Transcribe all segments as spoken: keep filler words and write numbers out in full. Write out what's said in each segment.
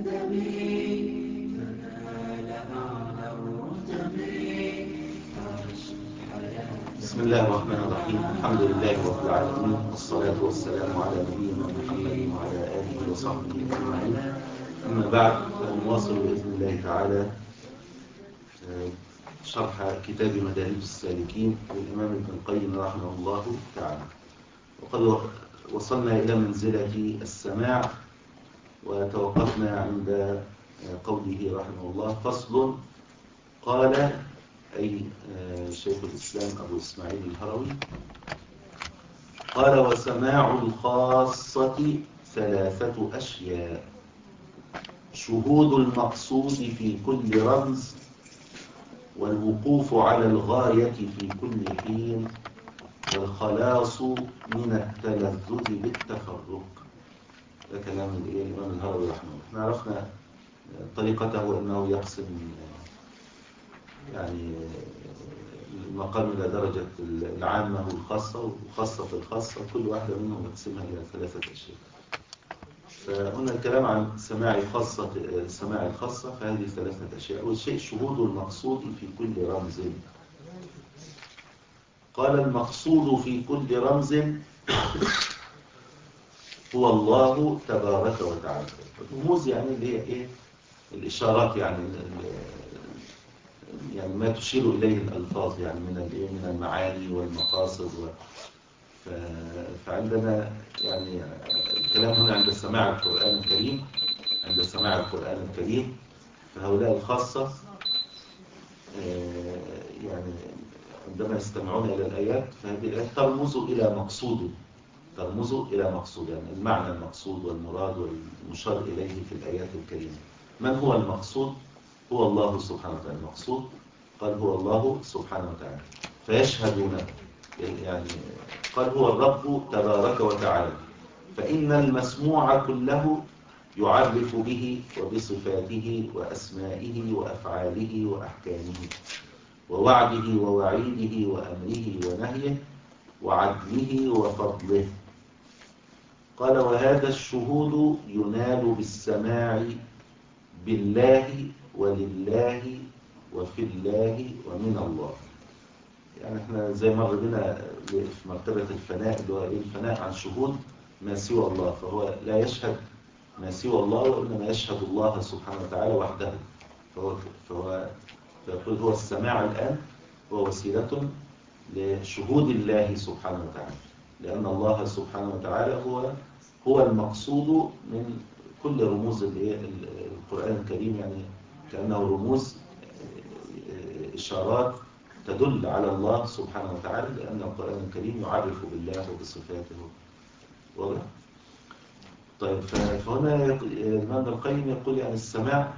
الأدب تنال أعلى الرتب. عش حياة. بسم الله الرحمن الرحيم. الحمد لله رب العالمين، والصلاة والسلام على نبينا محمد وعلى آله وصحبه أجمعين. أما بعد، فنواصل بإذن الله تعالى شرح كتاب مدارج السالكين للإمام ابن القيم رحمه الله تعالى. وقد وصلنا إلى منزلة السماع، وتوقفنا عند قوله رحمه الله: فصل. قال أي شيخ الإسلام أبو إسماعيل الهروي، قال: وسماع الخاصة ثلاثة أشياء: شهود المقصود في كل رمز، والوقوف على الغاية في كل حين، والخلاص من التلذذ بالتفرق. ده كلام الإمام الهروي رحمه الله. احنا عرفنا طريقته أنه يقسم يعني المقام إلى درجة العامة والخاصة، وخاصة الخاصة، كل واحدة منهم يقسمها إلى ثلاثة أشياء. فهنا الكلام عن سماع الخاصة سماع الخاصة فهذه ثلاثة أشياء. أول شيء شهود المقصود في كل رمز. قال: المقصود في كل رمز هو الله تبارك وتعالى. الرموز يعني اللي هي إيه؟ الإشارات، يعني يعني ما تشير إليه الألفاظ، يعني من من المعاني والمقاصد و... ف... فعندنا يعني الكلام هنا عند سماع القرآن الكريم عند سماع القرآن الكريم فهؤلاء الخاصة يعني عندما يستمعون إلى الآيات فهذه الآيات ترمز إلى مقصود ترمز إلى مقصود يعني المعنى المقصود والمراد والمشار إليه في الآيات الكريمة. من هو المقصود؟ هو الله سبحانه وتعالى. المقصود قال هو الله سبحانه وتعالى، فيشهدون يعني قال هو الرب تبارك وتعالى، فإن المسموع كله يعرف به وبصفاته وأسمائه وأفعاله وأحكامه ووعده ووعيده وأمره ونهيه وعدله وفضله. قال: وهذا الشهود ينال بالسماع بالله ولله وفي الله ومن الله. يعني احنا زي مر بنا في مرتبة الفناء، اللي هو الفناء عن شهود ما سوى الله، فهو لا يشهد ما سوى الله، وإنما يشهد الله سبحانه وتعالى وحده. فهو فهو فيقول هو السماع الآن هو وسيلة لشهود الله سبحانه وتعالى، لأن الله سبحانه وتعالى هو هو المقصود من كل رموز القرآن الكريم، يعني كأنه رموز إشارات تدل على الله سبحانه وتعالى، لأن القرآن الكريم يعرف بالله وبصفاته. واضح؟ طيب، فهنا الإمام ابن القيم يقول يعني السماع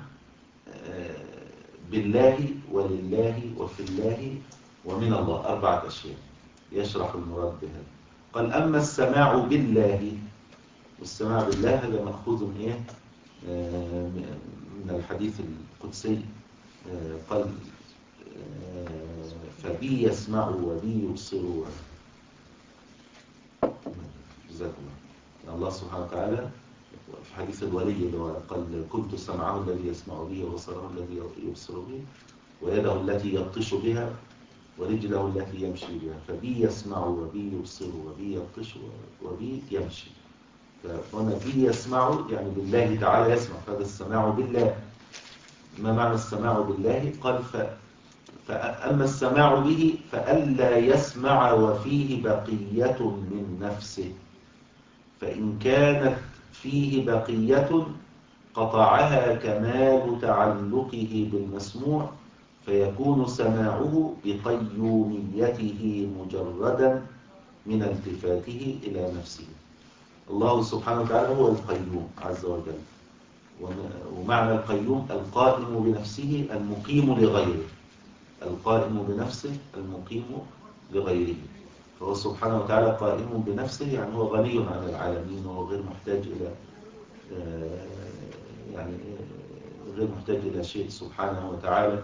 بالله ولله وفي الله ومن الله أربعة أشياء، يشرح المراد بها. قال: أما السماع بالله، والسماع بالله هذا مأخوذ من إيه؟ من الحديث القدسي. قال: فبي يسمع وبي يبصر. جزاك الله. الله سبحانه وتعالى في حديث الولي اللي هو قال: كنت سمعه الذي يسمع به وبصره الذي يبصر به ويده التي يبطش بها ورجله التي يمشي بها. فبي يسمع وبي يبصر وبي يبطش وبي يمشي. فهنا بي يسمع يعني بالله تعالى يسمع، فهذا السماع بالله. ما معنى السماع بالله؟ قال: ف... فأما السماع به فألا يسمع وفيه بقية من نفسه، فإن كانت فيه بقية قطعها كمال تعلقه بالمسموع، فيكون سماعه بقيوميته مجردا من التفاته إلى نفسه. الله سبحانه وتعالى هو القيوم عز وجل، ومعنى القيوم القائم بنفسه المقيم لغيره، القائم بنفسه المقيم لغيره. فهو سبحانه وتعالى قائم بنفسه، يعني هو غني عن العالمين، وهو غير محتاج إلى يعني غير محتاج إلى شيء سبحانه وتعالى.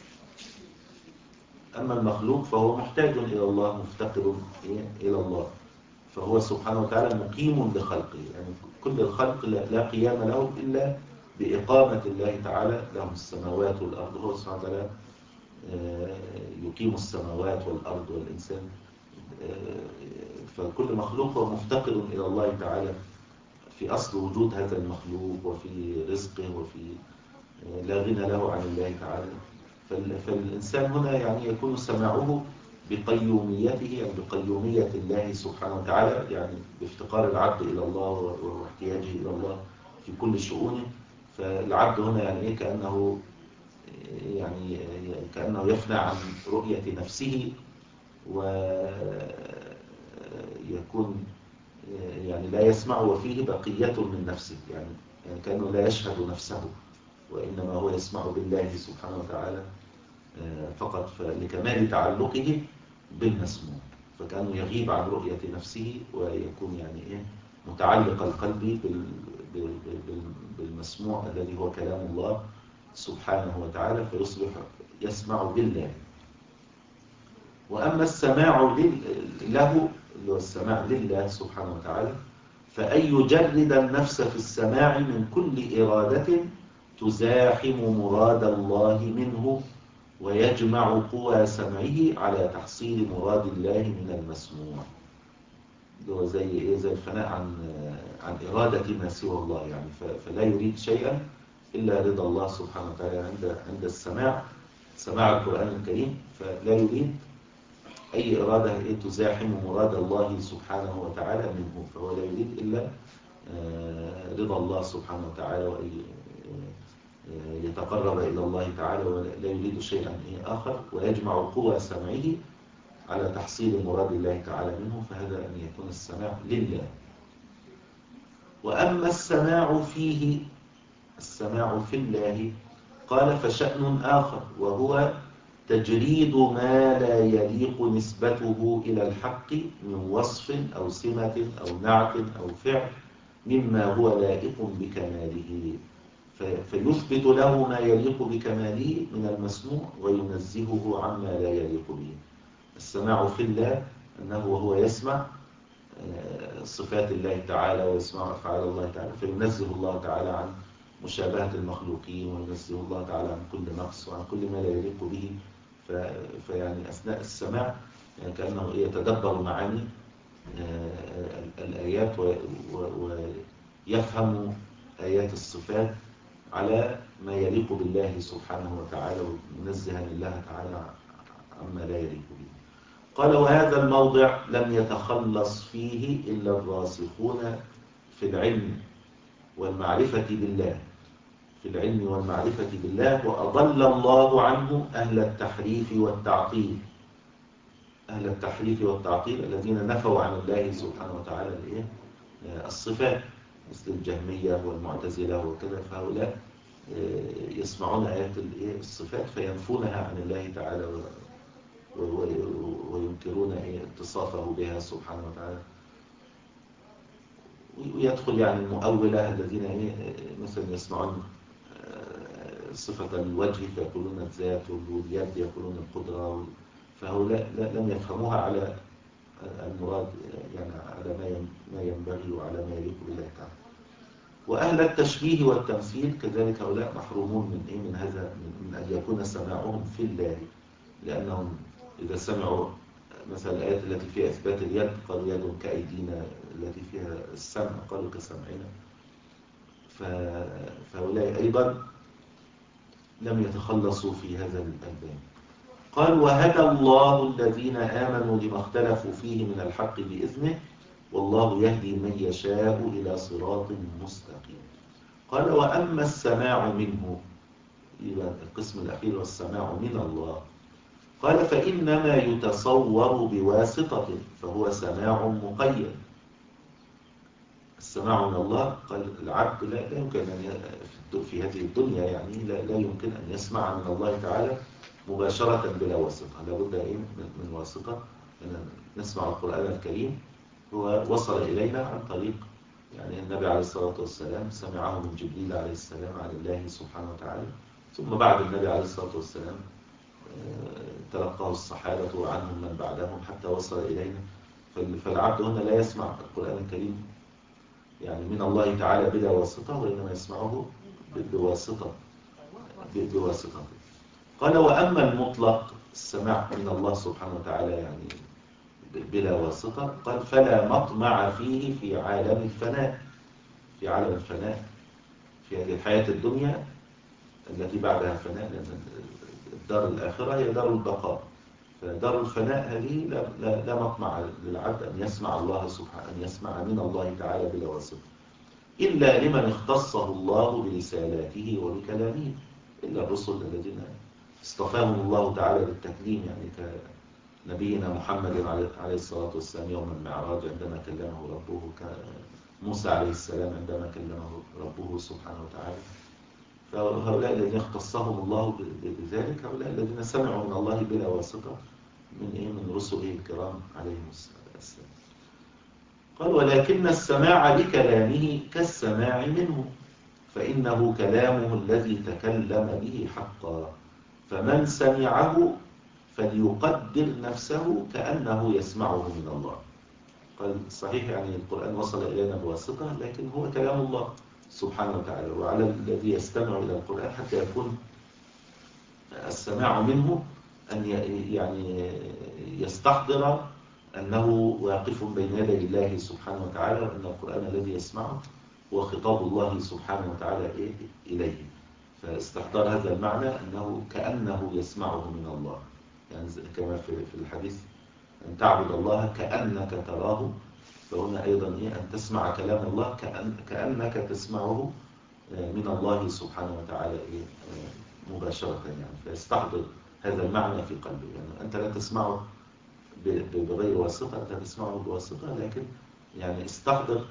أما المخلوق فهو محتاج إلى الله، مفتقر إلى الله. فهو سبحانه وتعالى مقيم لخلقه، يعني كل الخلق لا قيام له إلا بإقامة الله تعالى له السماوات والأرض. هو سبحانه وتعالى يقيم السماوات والأرض والإنسان، فكل مخلوق هو مفتقر إلى الله تعالى في أصل وجود هذا المخلوق وفي رزقه وفي لا غنى له عن الله تعالى. فالإنسان هنا يعني يكون سماعه بقيوميته، يعني بقيومية الله سبحانه وتعالى، يعني بافتقار العبد إلى الله واحتياجه إلى الله في كل شؤونه. فالعبد هنا يعني إيه كأنه يعني كأنه يفنى عن رؤية نفسه، ويكون يعني لا يسمع وفيه بقية من نفسه، يعني يعني كأنه لا يشهد نفسه، وإنما هو يسمع بالله سبحانه وتعالى فقط، لكمال تعلقه بالمسموع، فكأنه يغيب عن رؤية نفسه ويكون يعني إيه متعلق القلب بالمسموع الذي هو كلام الله سبحانه وتعالى، فيصبح يسمع بالله. وأما السماع له اللي هو السماع لله سبحانه وتعالى، فأن يجرد النفس في السماع من كل إرادة تزاحم مراد الله منه، ويجمع قوى سمعه على تحصيل مراد الله من المسموع. اللي هو زي إيه؟ زي الفناء عن عن إرادة ما سوى الله، يعني فلا يريد شيئا إلا رضا الله سبحانه وتعالى عند عند السماع، سماع القرآن الكريم، فلا يريد أي إرادة إيه تزاحم مراد الله سبحانه وتعالى منه، فهو لا يريد إلا رضا الله سبحانه وتعالى، وأي يتقرب إلى الله تعالى، ولا يريد شيئا آخر، ويجمع قوى سمعه على تحصيل مراد الله تعالى منه، فهذا أن يكون السماع لله. وأما السماع فيه، السماع في الله، قال فشأن آخر، وهو تجريد ما لا يليق نسبته إلى الحق من وصف أو سمة أو نعت أو فعل مما هو لائق بكماله، فيثبت له ما يليق بكماله من المسموع وينزهه عما لا يليق به. السماع في الله أنه وهو يسمع صفات الله تعالى ويسمع أفعال الله تعالى، فينزه الله تعالى عن مشابهة المخلوقين، وينزه الله تعالى عن كل نقص وعن كل ما لا يليق به. فيعني أثناء السماع يعني كأنه يتدبر معاني الآيات ويفهم آيات الصفات على ما يليق بالله سبحانه وتعالى، ومنزها لله تعالى عما لا يليق به. قال وهذا الموضع لم يتخلص فيه إلا الراسخون في العلم والمعرفة بالله، في العلم والمعرفة بالله، وأضل الله عنه أهل التحريف والتعطيل، أهل التحريف والتعطيل الذين نفوا عن الله سبحانه وتعالى الصفات، مثل الجهمية والمعتزلة وكذا، فهؤلاء يسمعون آيات الصفات فينفونها عن الله تعالى وينكرون اتصافه بها سبحانه وتعالى. ويدخل يعني المؤولة الذين مثلا يسمعون صفة الوجه فيقولون الذات، واليد يقولون القدرة، فهؤلاء لم يفهموها على المراد، يعني على ما ينبغي وعلى ما يليق بالله تعالى. وأهل التشبيه والتمثيل كذلك هؤلاء محرومون من إيه من هذا، من أن يكون سماعهم في الله، لأنهم إذا سمعوا مثلا الآيات التي فيها إثبات اليد قالوا يد كأيدينا، التي فيها السمع قالوا كسمعنا، فهؤلاء أيضا لم يتخلصوا في هذا الباب. قال وهدى الله الذين آمنوا لما اختلفوا فيه من الحق بإذنه، والله يهدي من يشاء إلى صراط مستقيم. قال وأما السماع منه، إلى القسم الأخير والسماع من الله، قال فإنما يتصور بواسطة، فهو سماع مقيد. السماع من الله قال العبد لا, لا يمكن أن في هذه الدنيا يعني لا, لا يمكن أن يسمع من الله تعالى مباشرة بلا واسطة، لابد إيه من واسطة. أن نسمع القرآن الكريم هو وصل إلينا عن طريق يعني النبي عليه الصلاة والسلام، سمعه من جبريل عليه السلام عن الله سبحانه وتعالى، ثم بعد النبي عليه الصلاة والسلام تلقاه الصحابة وعنهم من بعدهم حتى وصل إلينا. فالعبد هنا لا يسمع القرآن الكريم يعني من الله تعالى بلا واسطة، وإنما يسمعه بواسطة بواسطة. قال وأما المطلق السماع من الله سبحانه وتعالى يعني بلا واسطة، قال فلا مطمع فيه في عالم الفناء، في عالم الفناء في هذه الحياة الدنيا التي بعدها فناء، لأن الدار الآخرة هي دار البقاء. فدار الفناء هذه لا, لا, لا مطمع للعبد أن يسمع الله سبحانه، أن يسمع من الله تعالى بلا واسطة، إلا لمن اختصه الله برسالاته وبكلامه، إلا الرسل الذين اصطفاهم الله تعالى بالتكليم، يعني كنبينا محمد عليه الصلاة والسلام يوم المعراج عندما كلمه ربه، كموسى عليه السلام عندما كلمه ربه سبحانه وتعالى. فهؤلاء الذين اختصهم الله بذلك هؤلاء الذين سمعوا من الله بلا واسطة من إيه؟ من رسله الكرام عليهم السلام. قال ولكن السماع بكلامه كالسماع منه، فإنه كلامه الذي تكلم به حقا، فمن سمعه فليقدر نفسه كأنه يسمعه من الله. قال صحيح يعني القرآن وصل إلينا بواسطة، لكن هو كلام الله سبحانه وتعالى، وعلى الذي يستمع إلى القرآن حتى يكون السماع منه أن يعني يستحضر أنه واقف بين يدي الله سبحانه وتعالى، وأن القرآن الذي يسمعه هو خطاب الله سبحانه وتعالى إليه. فاستحضر هذا المعنى أنه كأنه يسمعه من الله، يعني كما في الحديث أن تعبد الله كأنك تراه، فهنا أيضا إيه أن تسمع كلام الله كأن كأنك تسمعه من الله سبحانه وتعالى إيه مباشرة، يعني فيستحضر هذا المعنى في قلبه. يعني أنت لا تسمعه بغير واسطة، أنت تسمعه بواسطة، لكن يعني استحضر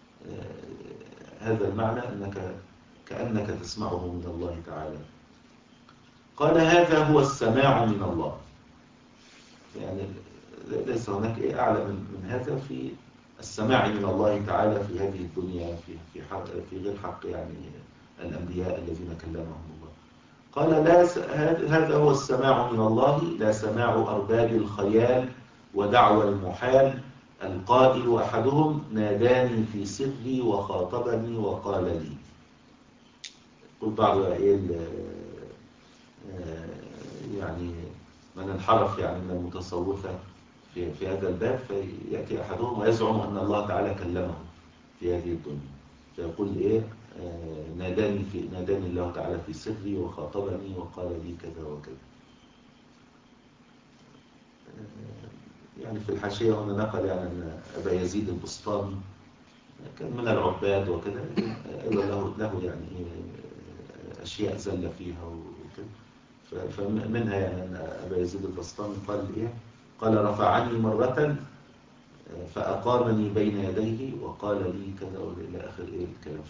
هذا المعنى أنك كأنك تسمعه من الله تعالى. قال هذا هو السماع من الله، يعني ليس هناك إيه أعلى من هذا في السماع من الله تعالى في هذه الدنيا في في حق في غير حق يعني الأنبياء الذين كلمهم الله. قال لا هذا هو السماع من الله، لا سماع أرباب الخيال ودعوى المحال، القائل أحدهم ناداني في سري وخاطبني وقال لي. قل بعض يعني من انحرف يعني من المتصوفة في في هذا الباب، فيأتي أحدهم ويزعم أن الله تعالى كلمه في هذه الدنيا، فيقول إيه آه ناداني في ناداني الله تعالى في سري وخاطبني وقال لي كذا وكذا. آه يعني في الحاشية هنا نقل يعني أن أبا يزيد البسطامي كان من العباد وكذا، أيضا له له يعني أشياء زل فيها وكذا. فمنها يعني أن أبا يزيد البسطامي قال إيه قال رفعني مرة فأقامني بين يديه وقال لي كذا إلى آخر إيه الكلام.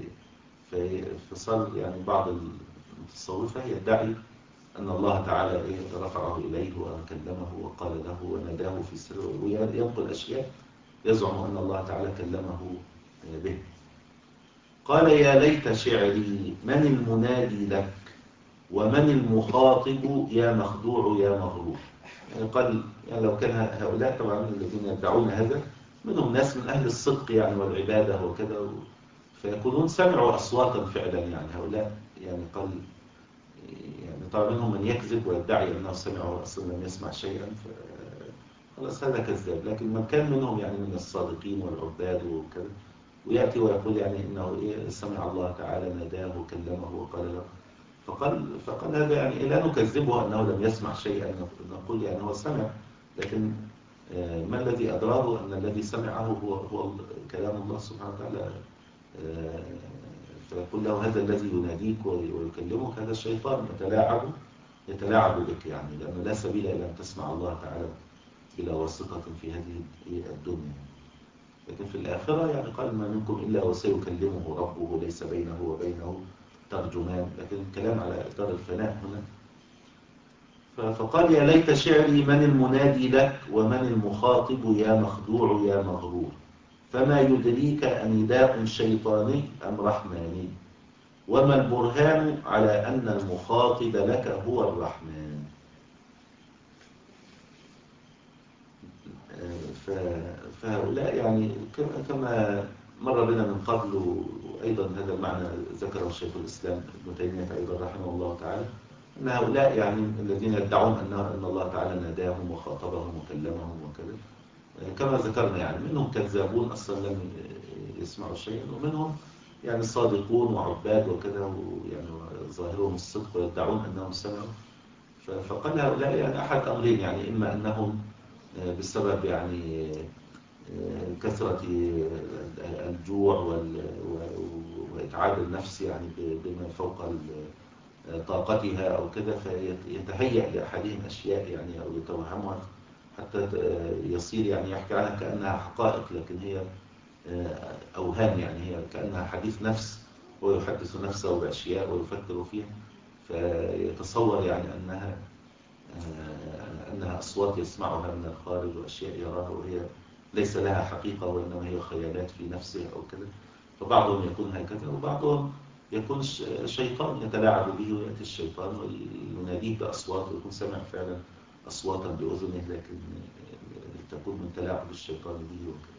فصار يعني بعض المتصوفة يدعي أن الله تعالى إيه رفعه إليه وكلمه وقال له وناداه في سر، وينقل أشياء يزعم أن الله تعالى كلمه به. قال يا ليت شعري من المنادي لك ومن المخاطب يا مخدوع يا مغرور. يعني قال يعني لو كان هؤلاء طبعا الذين يدعون هذا منهم ناس من أهل الصدق يعني والعبادة وكذا، فيكونون سمعوا أصواتا فعلا، يعني هؤلاء يعني قال يعني طبعا منهم من يكذب ويدعي أنه سمع أصلا لم يسمع شيئا، خلاص هذا كذاب. لكن من كان منهم يعني من الصادقين والعباد وكذا ويأتي ويقول يعني إنه إيه سمع الله تعالى ناداه وكلمه وقال له، فقال فقال هذا يعني لا نكذبه أنه لم يسمع شيئا، نقول يعني هو سمع، لكن ما الذي أدراه أن الذي سمعه هو هو كلام الله سبحانه وتعالى. فيقول له هذا الذي يناديك ويكلمك هذا الشيطان يتلاعب يتلاعب بك، يعني لأنه لا سبيل إلى أن تسمع الله تعالى بلا واسطة في هذه الدنيا. لكن في الآخرة يعني قال ما منكم إلا وسيكلمه ربه ليس بينه وبينه ترجمان، لكن الكلام على دار الفناء هنا. فقال يا ليت شعري من المنادي لك ومن المخاطب يا مخدوع يا مغرور، فما يدريك أنداء شيطاني أم رحماني، وما البرهان على أن المخاطب لك هو الرحمن. فهؤلاء يعني كما مر بنا من قبل أيضا هذا المعنى ذكره شيخ الإسلام ابن تيمية أيضا رحمه الله تعالى، أن هؤلاء يعني الذين يدعون أن أن الله تعالى ناداهم وخاطبهم وكلمهم وكذا، كما ذكرنا يعني منهم كذابون أصلا لم يسمعوا شيئا، ومنهم يعني صادقون وعباد وكذا، يعني ظاهرهم الصدق ويدعون أنهم سمعوا. فقال هؤلاء يعني أحد أمرين، يعني إما أنهم بسبب يعني كثرة الجوع وإتعاب النفس يعني بما فوق طاقتها أو كذا، فيتهيأ لأحدهم أشياء يعني أو يتوهمها حتى يصير يعني يحكي عنها كأنها حقائق، لكن هي أوهام، يعني هي كأنها حديث نفس، ويحدث نفسه بأشياء ويفكر فيها، فيتصور يعني أنها أنها أصوات يسمعها من الخارج وأشياء يراها وهي ليس لها حقيقة، وإنما هي خيالات في نفسه أو كذا. فبعضهم يكون هكذا، وبعضهم يكون شيطان يتلاعب به، ويأتي الشيطان ويناديه بأصوات، ويكون سمع فعلا أصواتا بأذنه، لكن تكون من تلاعب الشيطان به وكذا.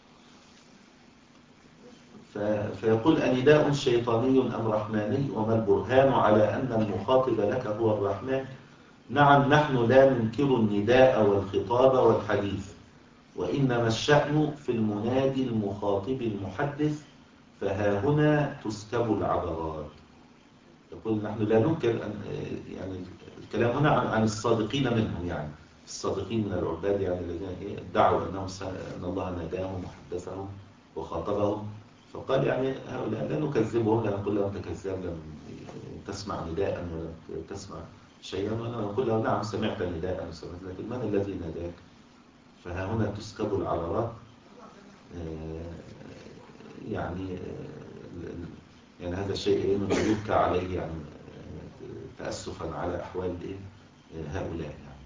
فيقول أنداء شيطاني أم رحماني، وما البرهان على أن المخاطب لك هو الرحمن؟ نعم، نحن لا ننكر النداء والخطاب والحديث، وإنما الشأن في المنادي المخاطب المحدث، فها هنا تسكب العبرات. يقول نحن لا ننكر أن يعني الكلام هنا عن, عن الصادقين منهم، يعني الصادقين من العباد، يعني الذين ادعوا أنهم أن الله ناداهم وحدثهم وخاطبهم. فقال يعني هؤلاء لا نكذبهم، لا نقول لهم تكذب، لم تسمع نداء ولا تسمع شيئا، وأنا نقول له نعم سمعت نداء وسمعت، لكن من الذي ناداك؟ فها هنا تسكب العبرات. يعني يعني هذا الشيء إنه يبكى عليه، يعني تأسفا على أحوال هؤلاء يعني.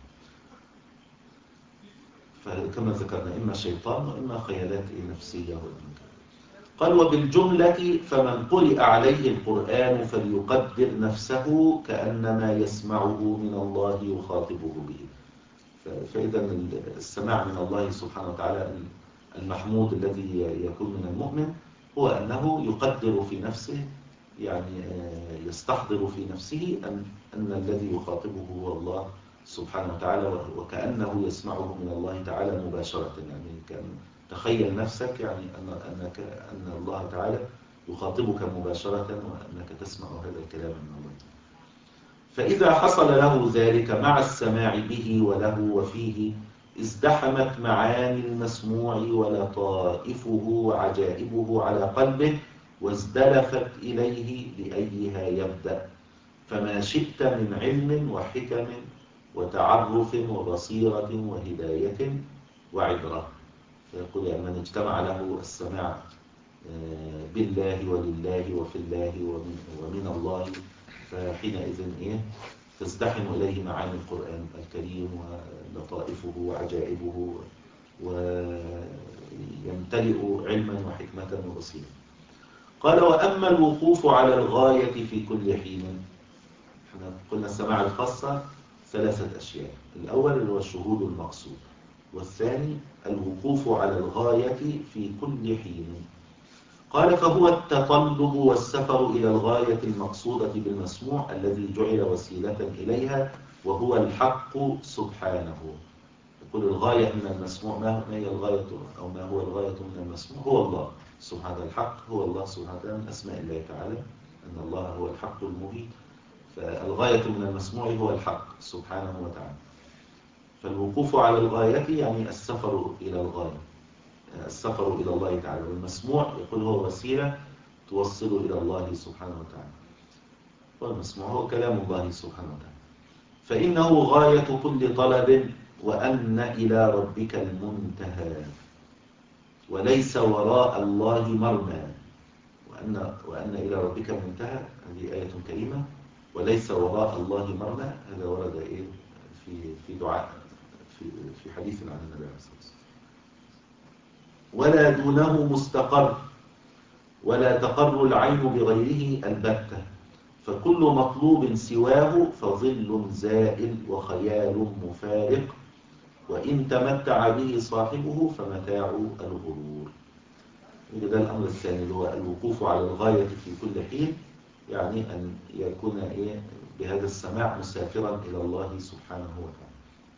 فكما ذكرنا إما شيطان وإما خيالات نفسية. قال وبالجملة فمن قرئ عليه القرآن فليقدر نفسه كأنما يسمعه من الله يخاطبه به. فإذا السماع من الله سبحانه وتعالى المحمود الذي يكون من المؤمن هو أنه يقدر في نفسه، يعني يستحضر في نفسه أن, أن الذي يخاطبه هو الله سبحانه وتعالى، وكأنه يسمعه من الله تعالى مباشرة. يعني كأن تخيل نفسك يعني أن, أنك أن الله تعالى يخاطبك مباشرة، وأنك تسمع هذا الكلام من الله. فإذا حصل له ذلك مع السماع به وله وفيه، ازدحمت معاني المسموع ولطائفه وعجائبه على قلبه، وازدلفت إليه لأيها يبدأ، فما شئت من علم وحكم وتعرف وبصيرة وهداية وعبرة. فيقول يعني من اجتمع له السماع بالله ولله وفي الله ومن الله، فحينئذ إيه تزدحم إليه معاني القرآن الكريم ولطائفه وعجائبه، ويمتلئ علما وحكمة وبصيرة. قال وأما الوقوف على الغاية في كل حين، احنا قلنا السماع الخاصة ثلاثة أشياء، الأول هو الشهود المقصود، والثاني الوقوف على الغاية في كل حين. قال فهو التطلب والسفر إلى الغاية المقصودة بالمسموع الذي جعل وسيلة إليها، وهو الحق سبحانه. يقول الغاية من المسموع، ما هي الغاية أو ما هو الغاية من المسموع؟ هو الله سبحانه. الحق هو الله سبحانه من أسماء الله تعالى، أن الله هو الحق المبين. فالغاية من المسموع هو الحق سبحانه وتعالى. فالوقوف على الغاية يعني السفر إلى الغاية، السفر إلى الله تعالى. والمسموع يقول هو وسيلة توصل إلى الله سبحانه وتعالى، والمسموع هو كلام الله سبحانه وتعالى. فإنه غاية كل طلب، وأن إلى ربك المنتهى، وليس وراء الله مرمى. وأن, وأن إلى ربك المنتهى، هذه آية كريمة. وليس وراء الله مرمى، هذا ورد إيه في في دعاء في في حديث عن النبي عليه الصلاة والسلام. ولا دونه مستقر، ولا تقر العين بغيره البتة، فكل مطلوب سواه فظل زائل وخيال مفارق، وإن تمتع به صاحبه فمتاع الغرور. وده الأمر الثاني اللي هو الوقوف على الغاية في كل حين، يعني أن يكون إيه بهذا السماع مسافرا إلى الله سبحانه وتعالى.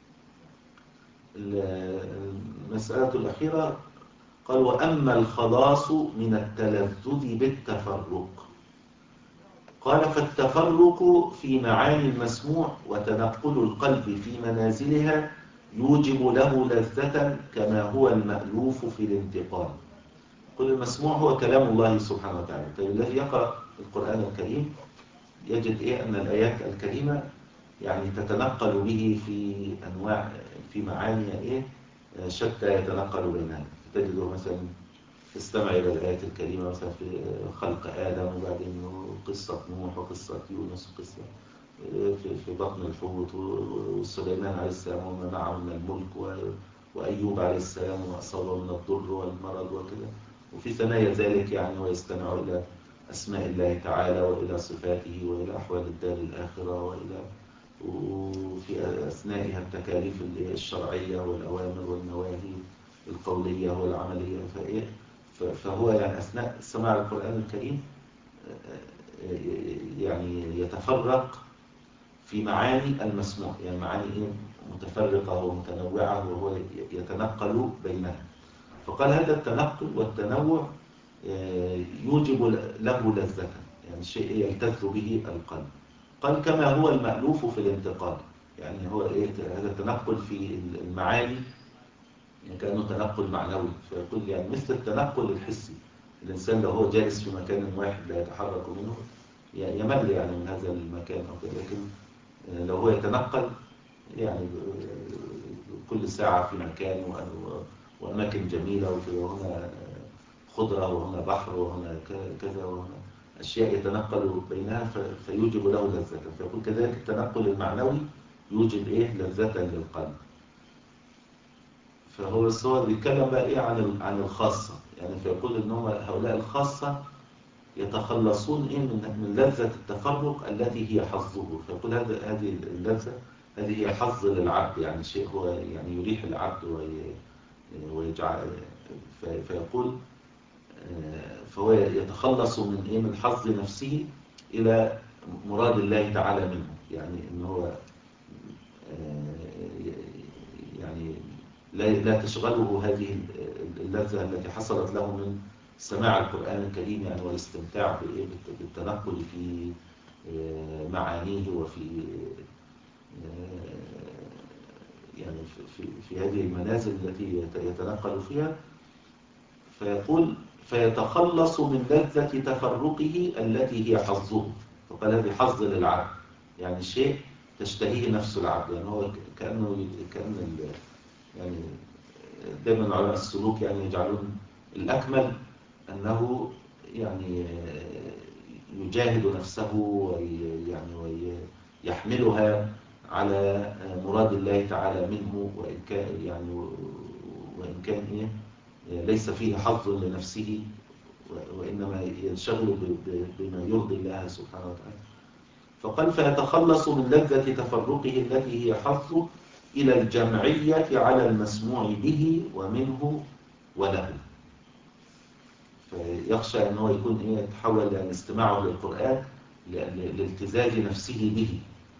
المسألة الأخيرة قال: وأما الخلاص من التلذذ بالتفرق. قال: فالتفرق في معاني المسموع وتنقل القلب في منازلها يوجب له لذة كما هو المألوف في الانتقال. كل المسموع هو كلام الله سبحانه وتعالى. فالذي يقرأ القرآن الكريم يجد إيه أن الآيات الكريمة يعني تتنقل به في أنواع في معاني إيه شتى يتنقل بينها. تجده مثلا استمع إلى الآيات الكريمة مثلا في خلق آدم، وبعدين قصة نوح وقصة يونس وقصة في في بطن الحوت، وسليمان عليه السلام وما معه من الملك، وأيوب عليه السلام وما أصابه من الضر والمرض وكذا. وفي ثنايا ذلك يعني ويستمع إلى أسماء الله تعالى وإلى صفاته وإلى أحوال الدار الآخرة، وإلى وفي أثنائها التكاليف الشرعية والأوامر والنواهي القولية والعملية. فإيه فهو يعني أثناء سماع القرآن الكريم يعني يتفرق في معاني المسموع، يعني معاني إيه متفرقة ومتنوعة، وهو يتنقل بينها. فقال: هذا التنقل والتنوع يوجب له لذة، يعني شيء يلتذ به القلب. قال: كما هو المألوف في الانتقال، يعني هو إيه هذا التنقل في المعاني يعني كأنه تنقل معنوي. فيقول يعني مثل التنقل الحسي، الإنسان لو هو جالس في مكان واحد لا يتحرك منه يمل يعني من هذا المكان أو كده، لكن لو هو يتنقل يعني كل ساعة في مكان وأماكن جميلة وكذا، وهنا خضرة وهنا بحر وهنا كذا وهنا أشياء يتنقل بينها فيوجب له لذة. فيقول كذلك التنقل المعنوي يوجب إيه لذة للقلب. فهو الصور بيتكلم بقى إيه عن عن الخاصة، يعني فيقول إن هم هؤلاء الخاصة يتخلصون إيه من من لذة التفرق التي هي حظه. فيقول هذا هذه اللذة هذه هي حظ للعبد، يعني شيء هو يعني يريح العبد ويجعل. فيقول فهو يتخلص من إيه من حظ نفسه إلى مراد الله تعالى منه، يعني إن هو يعني لا لا تشغله هذه اللذة التي حصلت له من سماع القرآن الكريم، يعني والاستمتاع بالتنقل في معانيه وفي يعني في في هذه المنازل التي يتنقل فيها. فيقول: فيتخلص من لذة تفرقه التي هي حظه. فقال: هذه حظ للعبد، يعني شيء تشتهيه نفس العبد. يعني هو كأنه كأن يعني دائما علماء السلوك يعني يجعلون الأكمل أنه يعني يجاهد نفسه ويعني ويحملها على مراد الله تعالى منه، وإن كان يعني وإن كان إيه ليس فيه حظ لنفسه، وإنما ينشغل بما يرضي الله سبحانه وتعالى. فقال: فيتخلص من لذة تفرقه التي هي حظه إلى الجمعية على المسموع به ومنه وله. فيخشى أنه يكون إيه يتحول يعني استماعه للقرآن لالتزاز نفسه به،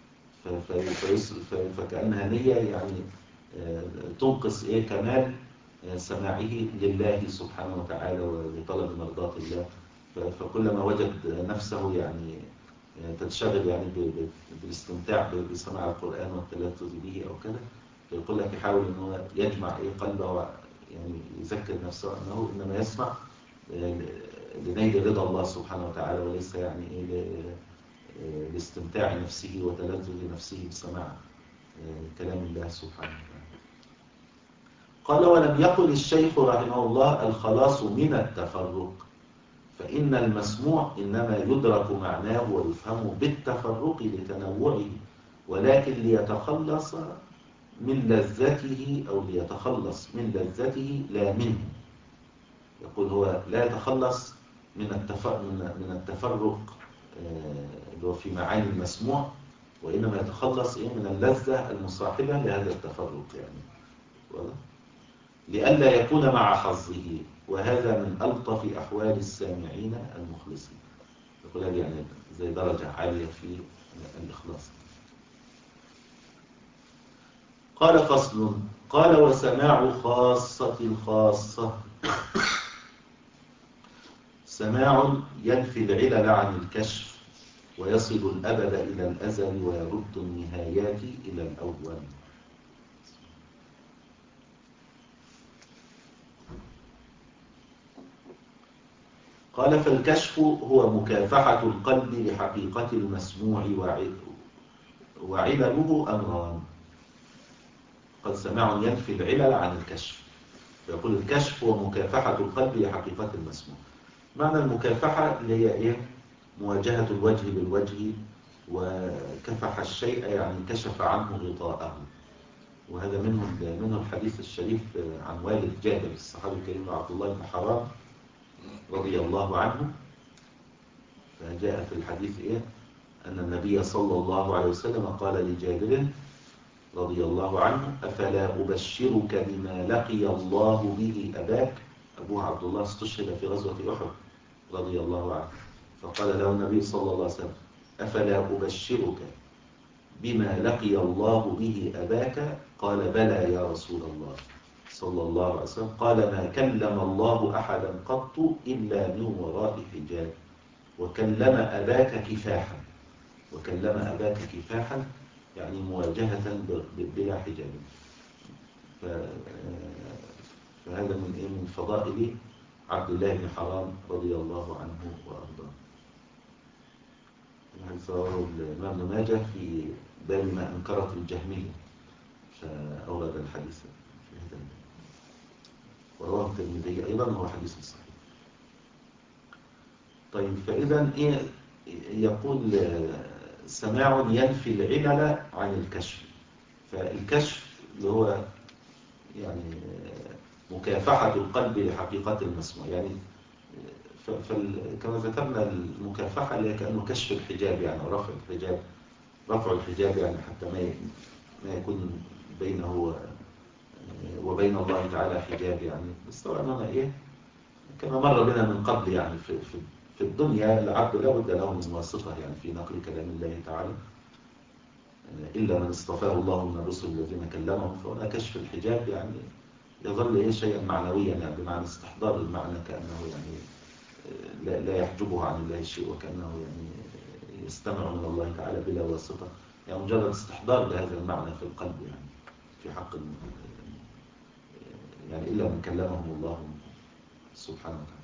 فكأنها نية يعني تنقص إيه كمال سماعه لله سبحانه وتعالى ولطلب مرضاة الله. فكلما وجد نفسه يعني تتشغل يعني بالاستمتاع بسماع القرآن والتلذذ به أو كذا، فيقول لك يحاول أنه يجمع إيه قلبه، يعني يذكر نفسه أنه إنما يسمع لنيل رضا الله سبحانه وتعالى، وليس يعني إيه لاستمتاع نفسه وتلذذ نفسه بسماع كلام الله سبحانه وتعالى. قال: ولم يقل الشيخ رحمه الله الخلاص من التفرق، فإن المسموع إنما يدرك معناه ويفهم بالتفرق لتنوعه، ولكن ليتخلص من لذته أو ليتخلص من لذته لا منه. يقول هو لا يتخلص من من التفرق اللي هو في معاني المسموع، وإنما يتخلص إيه من اللذة المصاحبة لهذا التفرق. يعني لئلا يكون مع حظه، وهذا من ألطف أحوال السامعين المخلصين. يقول هذه يعني زي درجة عالية في الإخلاص. قال فصل. قال وسماع خاصة الخاصة. سماع ينفي العلل عن الكشف ويصل الأبد إلى الأزل ويرد النهايات إلى الأول. قال فالكشف هو مكافحة القلب لحقيقة المسموع وعلله أمران. قد سماع ينفي العلل عن الكشف، يقول الكشف هو مكافحة القلب لحقيقة المسموع. معنى المكافحة اللي هي إيه؟ مواجهة الوجه بالوجه، وكفح الشيء يعني كشف عنه غطاءه. وهذا منه منه الحديث الشريف عن والد جابر الصحابي الكريم عبد الله بن حرام رضي الله عنه. فجاء في الحديث إيه؟ أن النبي صلى الله عليه وسلم قال لجابر رضي الله عنه أفلا أبشرك بما لقي الله به أباك. أبوه عبد الله استشهد في غزوة أحد رضي الله عنه، فقال له النبي صلى الله عليه وسلم أفلا أبشرك بما لقي الله به أباك؟ قال بلى يا رسول الله صلى الله عليه وسلم. قال ما كلم الله أحدا قط إلا من وراء حجاب، وكلم أباك كفاحا. وكلم أباك كفاحا يعني مواجهة بلا حجاب. فهذا من إيه؟ من فضائل عبد الله بن حرام رضي الله عنه وأرضاه. الحديث رواه الإمام ابن ماجه في باب ما أنكرت الجهمية، فأورد الحديث في هذا الباب. ورواه الترمذي أيضا، هو حديث صحيح. طيب، فإذا إيه يقول سماع ينفي العلل عن الكشف. فالكشف اللي هو يعني مكافحة القلب لحقيقة المسموع، يعني كما ذكرنا المكافحة اللي هي كأنه كشف الحجاب، يعني رفع الحجاب رفع الحجاب يعني حتى ما ما يكون بينه وبين الله تعالى حجاب. يعني بس طبعا هنا إيه كما مر بنا من قبل، يعني في في في الدنيا العبد لا بد له من واسطة يعني في نقل كلام الله تعالى، إلا من اصطفاه الله من الرسل الذين كلمهم. فهنا كشف الحجاب يعني يظل إيه شيئا معنويا، يعني بمعنى استحضار المعنى، كأنه يعني لا, لا يحجبه عن الله شيء، وكأنه يعني يستمع من الله تعالى بلا واسطة، يعني مجرد استحضار لهذا المعنى في القلب، يعني في حق يعني إلا من كلمهم الله سبحانه وتعالى.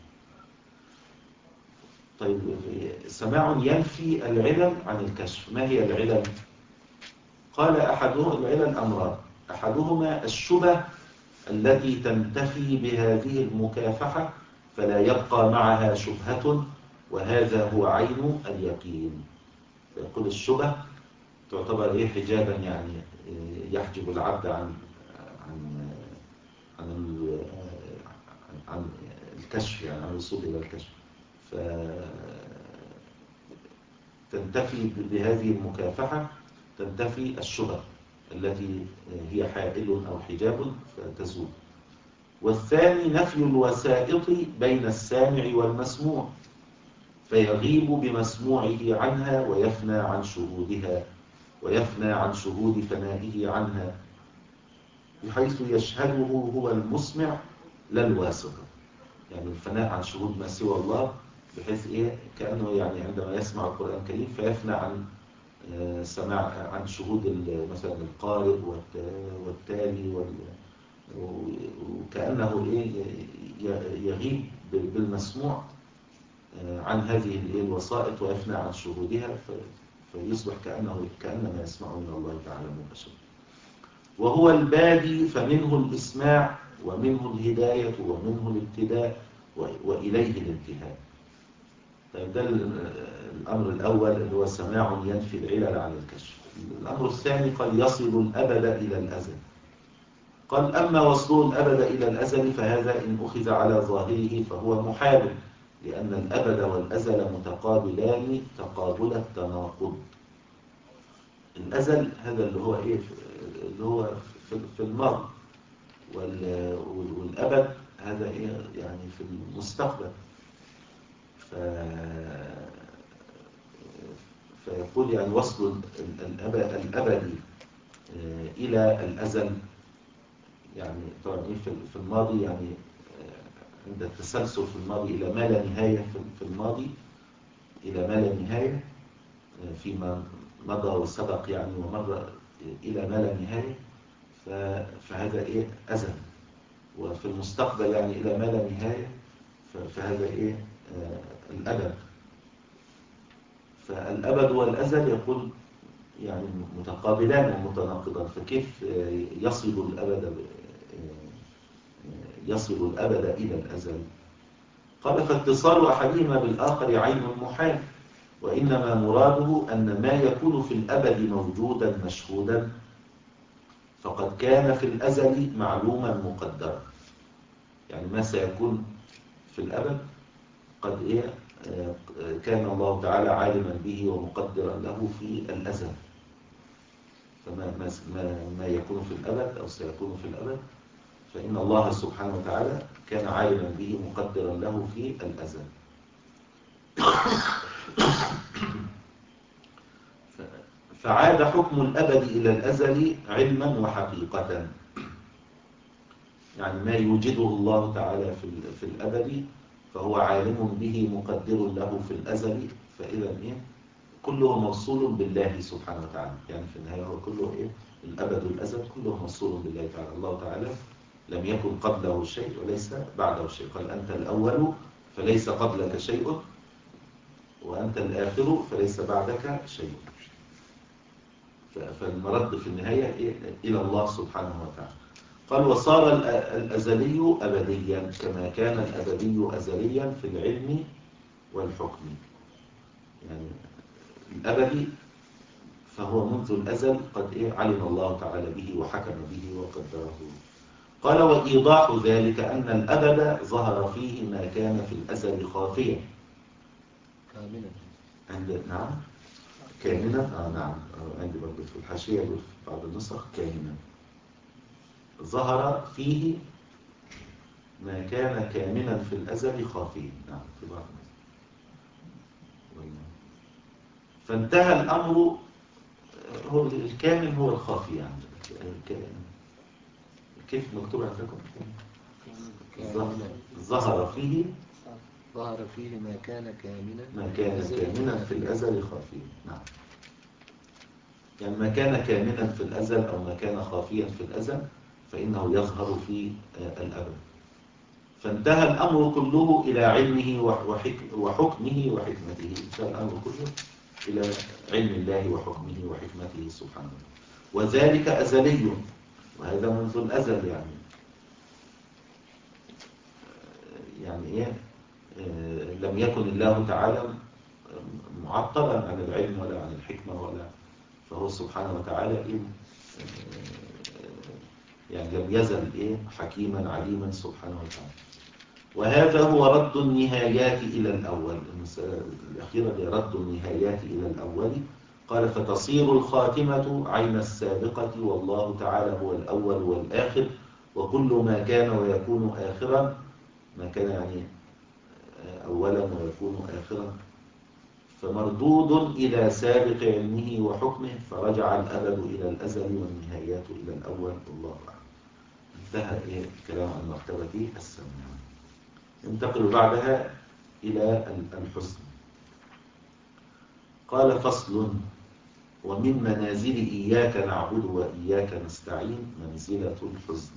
طيب، سماع ينفي العلل عن الكشف. ما هي العلل؟ قال أحدهم العلل أمران. أحدهما الشبه التي تنتفي بهذه المكافحة فلا يبقى معها شبهة، وهذا هو عين اليقين. يقول الشبه تعتبر إيه حجابا، يعني يحجب العبد عن عن عن عن الكشف، يعني عن الوصول إلى الكشف. فتنتفي بهذه المكافحة، تنتفي الشبه التي هي حائل أو حجاب فتزول. والثاني نفي الوسائط بين السامع والمسموع، فيغيب بمسموعه عنها ويفنى عن شهودها ويفنى عن شهود فنائه عنها، بحيث يشهده هو المسمع لا الواسطة. يعني الفناء عن شهود ما سوى الله، بحيث إيه كأنه يعني عندما يسمع القرآن الكريم فيفنى عن سماع عن شهود مثلا القارئ والتالي، وكأنه إيه يغيب بالمسموع عن هذه الوسائط ويفنى عن شهودها، فيصبح كأنه كأنما يسمع من الله تعالى مباشرة. وهو البادي، فمنه الإسماع ومنه الهداية ومنه الابتداء وإليه الانتهاء. طيب، ده الأمر الأول اللي هو سماع ينفي العلل عن الكشف. الأمر الثاني قال يصل الأبد إلى الأزل. قال أما وصول الأبد إلى الأزل فهذا إن أخذ على ظاهره فهو محال، لأن الأبد والأزل متقابلان تقابل التناقض. الأزل هذا اللي هو إيه اللي هو في الماضي، والأبد هذا إيه يعني في المستقبل. ف... فيقول يعني وصل الأبد الأبدي إلى الأزل، يعني طبعا إيه في الماضي، يعني عند التسلسل في الماضي إلى ما لا نهاية في الماضي، إلى ما لا نهاية فيما مضى وسبق يعني ومر إلى ما لا نهاية، فهذا إيه أزل. وفي المستقبل يعني إلى ما لا نهاية، فهذا إيه آه الأبد. فالأبد والأزل يقول يعني متقابلان ومتناقضان، فكيف يصل الأبد يصل الأبد إلى الأزل؟ قال فاتصال أحدهما بالآخر عين محال، وإنما مراده أن ما يكون في الأبد موجودا مشهودا فقد كان في الأزل معلوما مقدرا. يعني ما سيكون في الأبد قد إيه كان الله تعالى عالما به ومقدرا له في الأزل. فما ما ما يكون في الأبد أو سيكون في الأبد فإن الله سبحانه وتعالى كان عالما به مقدرا له في الأزل. فعاد حكم الأبد إلى الأزل علما وحقيقة، يعني ما يوجده الله تعالى في في الأبد فهو عالم به مقدر له في الأزل. فإذا إيه كله موصول بالله سبحانه وتعالى، يعني في النهاية هو كله إيه الأبد والأزل كله موصول بالله تعالى. الله تعالى لم يكن قبله شيء وليس بعده شيء، قال أنت الأول فليس قبلك شيء وأنت الآخر فليس بعدك شيء. فالمرد في النهاية إلى الله سبحانه وتعالى. قال وصار الأزلي أبديا كما كان الأبدي أزليا في العلم والحكم. يعني الأبدي فهو منذ الأزل قد إيه علم الله تعالى به وحكم به وقدره. قال وإيضاح ذلك أن الأبد ظهر فيه ما كان في الأزل خافيا كاملا. عند نعم كاملا آه نعم عندي برضه في الحاشية في بعض النسخ كاملا. ظهر فيه ما كان كاملا في الأزل خافيا. نعم في بعض النسخ. فانتهى الأمر، هو الكامل هو الخافي يعني. كيف مكتوب عندكم؟ ظهر فيه ظهر فيه ما كان كاملا ما كان كاملا في الأزل خافيا. نعم يعني ما كان كاملا في الأزل أو ما كان خافيا في الأزل فإنه يظهر في الأبد. فانتهى الأمر كله إلى علمه وحكمه وحكمته. انتهى الأمر كله إلى علم الله وحكمه وحكمته سبحانه، وذلك أزلي، وهذا منذ الأزل. يعني يعني إيه آه لم يكن الله تعالى معطلا عن العلم ولا عن الحكمة ولا، فهو سبحانه وتعالى إيه آه يعني لم يزل إيه حكيما عليما سبحانه وتعالى. وهذا هو رد النهايات إلى الأول. المسألة الأخيرة هي رد النهايات إلى الأول. قال فتصير الخاتمة عين السابقة، والله تعالى هو الأول والآخر، وكل ما كان ويكون آخرا، ما كان يعني أولا ويكون آخرا، فمردود إلى سابق علمه وحكمه، فرجع الأبد إلى الأزل والنهايات إلى الأول. والله أعلم. انتهى إيه الكلام عن مرتبة السمع. انتقل بعدها إلى الحسن. قال فصل ومن منازل إياك نعبد وإياك نستعين منزلة الحزن.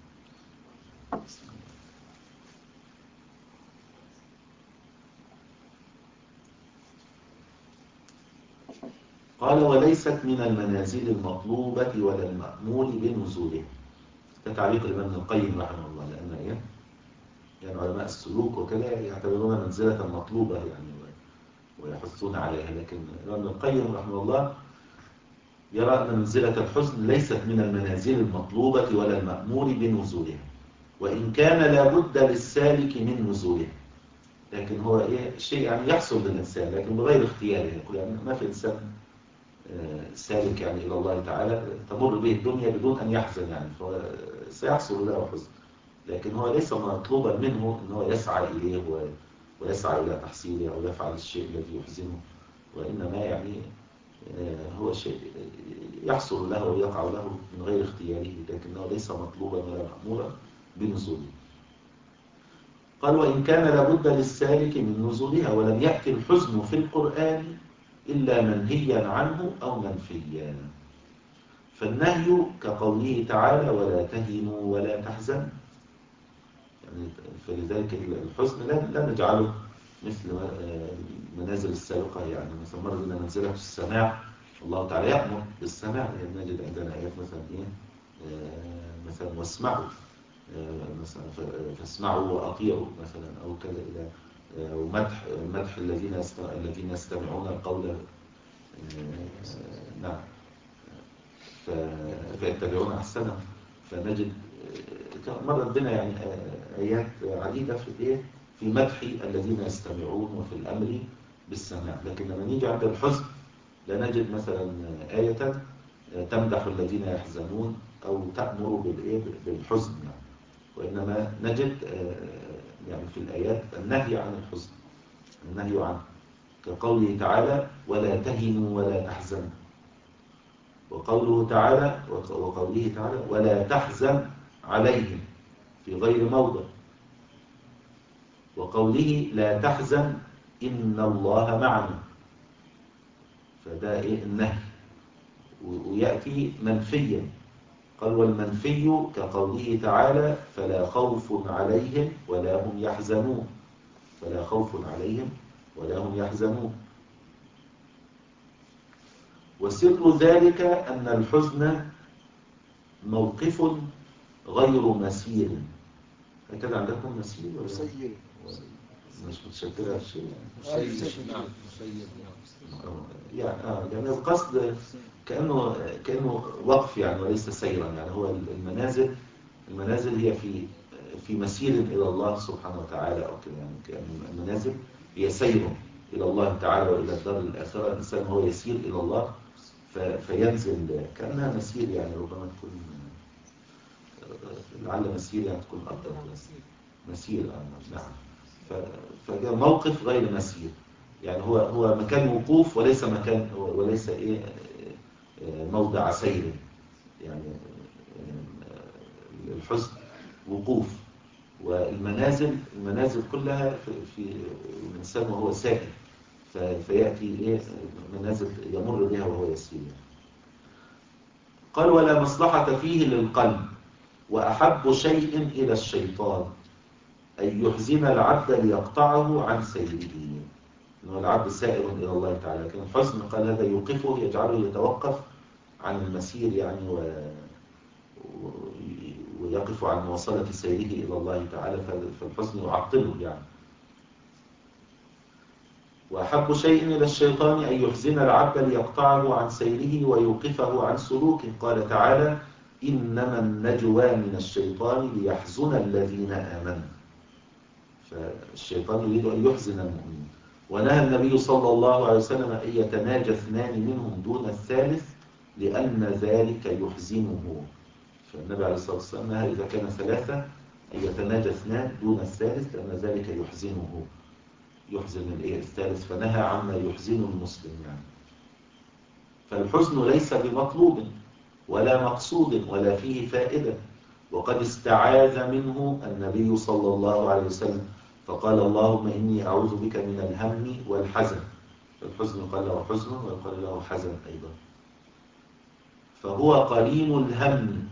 قال وليست من المنازل المطلوبة ولا المأمول بنزولها. ده تعليق الإمام ابن القيم رحمه الله. لأن إيه يعني علماء السلوك وكذا يعتبرون منزلة مطلوبة يعني ويحثون عليها، لكن ابن القيم رحمه الله يرى أن منزلة الحزن ليست من المنازل المطلوبة ولا المأمور بنزولها، وإن كان لابد للسالك من نزولها، لكن هو إيه شيء يعني يحصل للإنسان لكن بغير اختياره. يقول يعني ما في إنسان سالك يعني إلى الله تعالى تمر به الدنيا بدون أن يحزن يعني، فهو سيحصل له حزن، لكن هو ليس مطلوبا منه أن هو يسعى إليه ويسعى إلى تحصيله أو يفعل الشيء الذي يحزنه، وإنما يعني هو شيء يحصل له ويقع له من غير اختياره، لكنه ليس مطلوبا ولا مأمورا بنزوله. قال وإن كان لابد للسالك من نزولها، ولم يأتي الحزن في القرآن إلا منهيا عنه أو منفيا. فالنهي كقوله تعالى ولا تهنوا ولا تحزنوا، يعني فلذلك الحزن لا نجعله مثل المنازل السابقة، يعني مثلا مرة لنا منزلة في السماع، الله تعالى يأمر بالسماع، يعني نجد عندنا آيات مثلا إيه مثلا واسمعوا مثلا فاسمعوا وأطيعوا مثلا أو كذا إلى ومدح مدح الذين الذين يستمعون القول نعم فيتبعون أحسنه. فنجد مرة بنا يعني آيات عديدة في إيه في مدح الذين يستمعون وفي الأمر بالسماع، لكن لما نيجي عند الحزن لا نجد مثلا آية تمدح الذين يحزنون أو تأمر بالإيه بالحزن يعني، وإنما نجد يعني في الآيات النهي عن الحزن، النهي عنه كقوله تعالى ولا تهنوا ولا تحزنوا، وقوله تعالى وقوله تعالى ولا تحزن عليهم في غير موضع، وقوله لا تحزن إن الله معنا، فده إيه النهي. ويأتي منفيا قال والمنفي كقوله تعالى فلا خوف عليهم ولا هم يحزنون، فلا خوف عليهم ولا هم يحزنون. وسر ذلك أن الحزن موقف غير مسير، هكذا عندكم مسير ولا مسير مش متشكلة الشيء مسير نعم مسير نعم يعني آه يعني القصد كأنه كأنه وقف يعني وليس سيرا، يعني هو المنازل المنازل هي في في مسير إلى الله سبحانه وتعالى أو كده، يعني كأن المنازل هي سير إلى الله تعالى وإلى الدار الآخرة، الإنسان هو يسير إلى الله فينزل كأنها مسير، يعني ربما تكون لعل مسير يعني تكون أفضل مسير آه نعم. فده موقف غير مسير، يعني هو هو مكان وقوف وليس مكان وليس ايه موضع سير، يعني الحزن وقوف، والمنازل المنازل كلها في, في الانسان وهو ساكن، فياتي ايه منازل يمر بها وهو يسير. قال ولا مصلحة فيه للقلب، وأحب شيء إلى الشيطان أن يحزن العبد ليقطعه عن سيره، إنه العبد سائر إلى الله تعالى، لكن الحزن قال هذا يوقفه يجعله يتوقف عن المسير يعني و... و... ويقف عن مواصلة سيره إلى الله تعالى، فالحزن يعطله يعني. وأحب شيء إلى الشيطان أن يحزن العبد ليقطعه عن سيره ويوقفه عن سلوكه، قال تعالى إنما النجوى من الشيطان ليحزن الذين آمنوا، فالشيطان يريد أن يحزن المؤمنين. ونهى النبي صلى الله عليه وسلم أن يتناجى اثنان منهم دون الثالث لأن ذلك يحزنه، فالنبي عليه الصلاة والسلام نهى إذا كان ثلاثة أن يتناجى اثنان دون الثالث لأن ذلك يحزنه، يحزن الإيه الثالث، فنهى عما يحزن المسلم يعني. فالحزن ليس بمطلوب ولا مقصود ولا فيه فائدة، وقد استعاذ منه النبي صلى الله عليه وسلم فقال اللهم إني أعوذ بك من الهم والحزن، الحزن قال له حزن ويقال له حزن أيضا، فهو قليل الهم،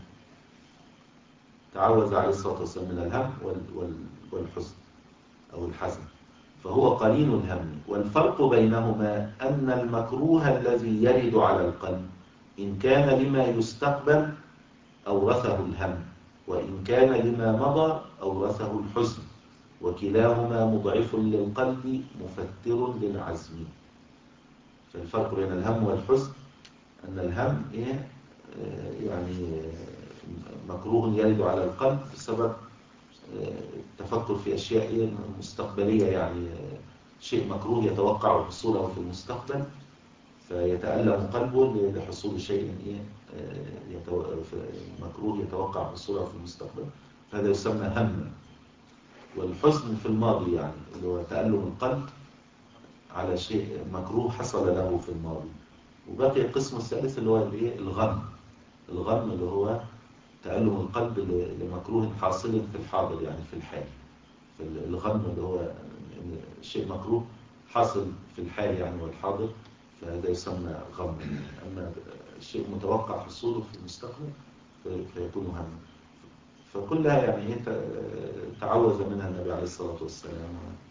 تعوذ عليه الصلاة والسلام من الهم والحزن أو الحزن، فهو قليل الهم. والفرق بينهما أن المكروه الذي يرد على القلب إن كان لما يستقبل أورثه الهم، وإن كان لما مضى أورثه الحزن، وكلاهما مضعف للقلب مفتر للعزم. فالفرق بين الهم والحزن أن الهم إيه يعني مكروه يرد على القلب بسبب التفكر في أشياء مستقبلية، يعني شيء مكروه يتوقع حصوله في المستقبل، فيتألم قلبه لحصول شيء إيه يتو... مكروه يتوقع حصوله في المستقبل، فهذا يسمى هم. والحزن في الماضي يعني اللي هو تألم القلب على شيء مكروه حصل له في الماضي. وبقي القسم الثالث اللي هو الايه الغم. الغم اللي هو تألم القلب لمكروه حاصل في الحاضر يعني في الحال. الغم اللي هو شيء مكروه حاصل في الحال يعني والحاضر، فهذا يسمى غم. أما شيء متوقع حصوله في المستقبل فيكون هم. فكلها يعني تعوذ منها النبي عليه الصلاة والسلام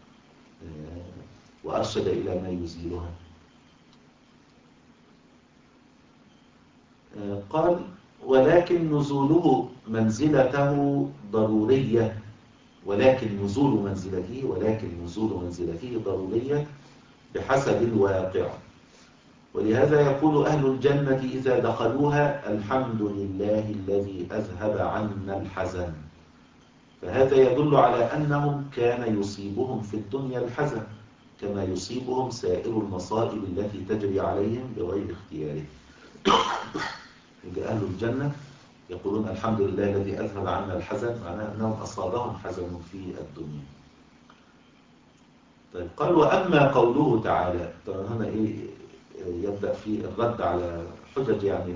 وأرشد إلى ما يزيلها. قال ولكن نزوله منزلته ضرورية ولكن نزول منزلته ولكن نزول منزلته ضرورية بحسب الواقع. ولهذا يقول أهل الجنة إذا دخلوها الحمد لله الذي أذهب عنا الحزن. فهذا يدل على أنهم كان يصيبهم في الدنيا الحزن كما يصيبهم سائر المصائب التي تجري عليهم بغير اختياره. أهل الجنة يقولون الحمد لله الذي أذهب عنا الحزن، معناه أنهم أصابهم حزن في الدنيا. طيب قال وأما قوله تعالى، طبعا هنا إيه يبدأ في الرد على حجج يعني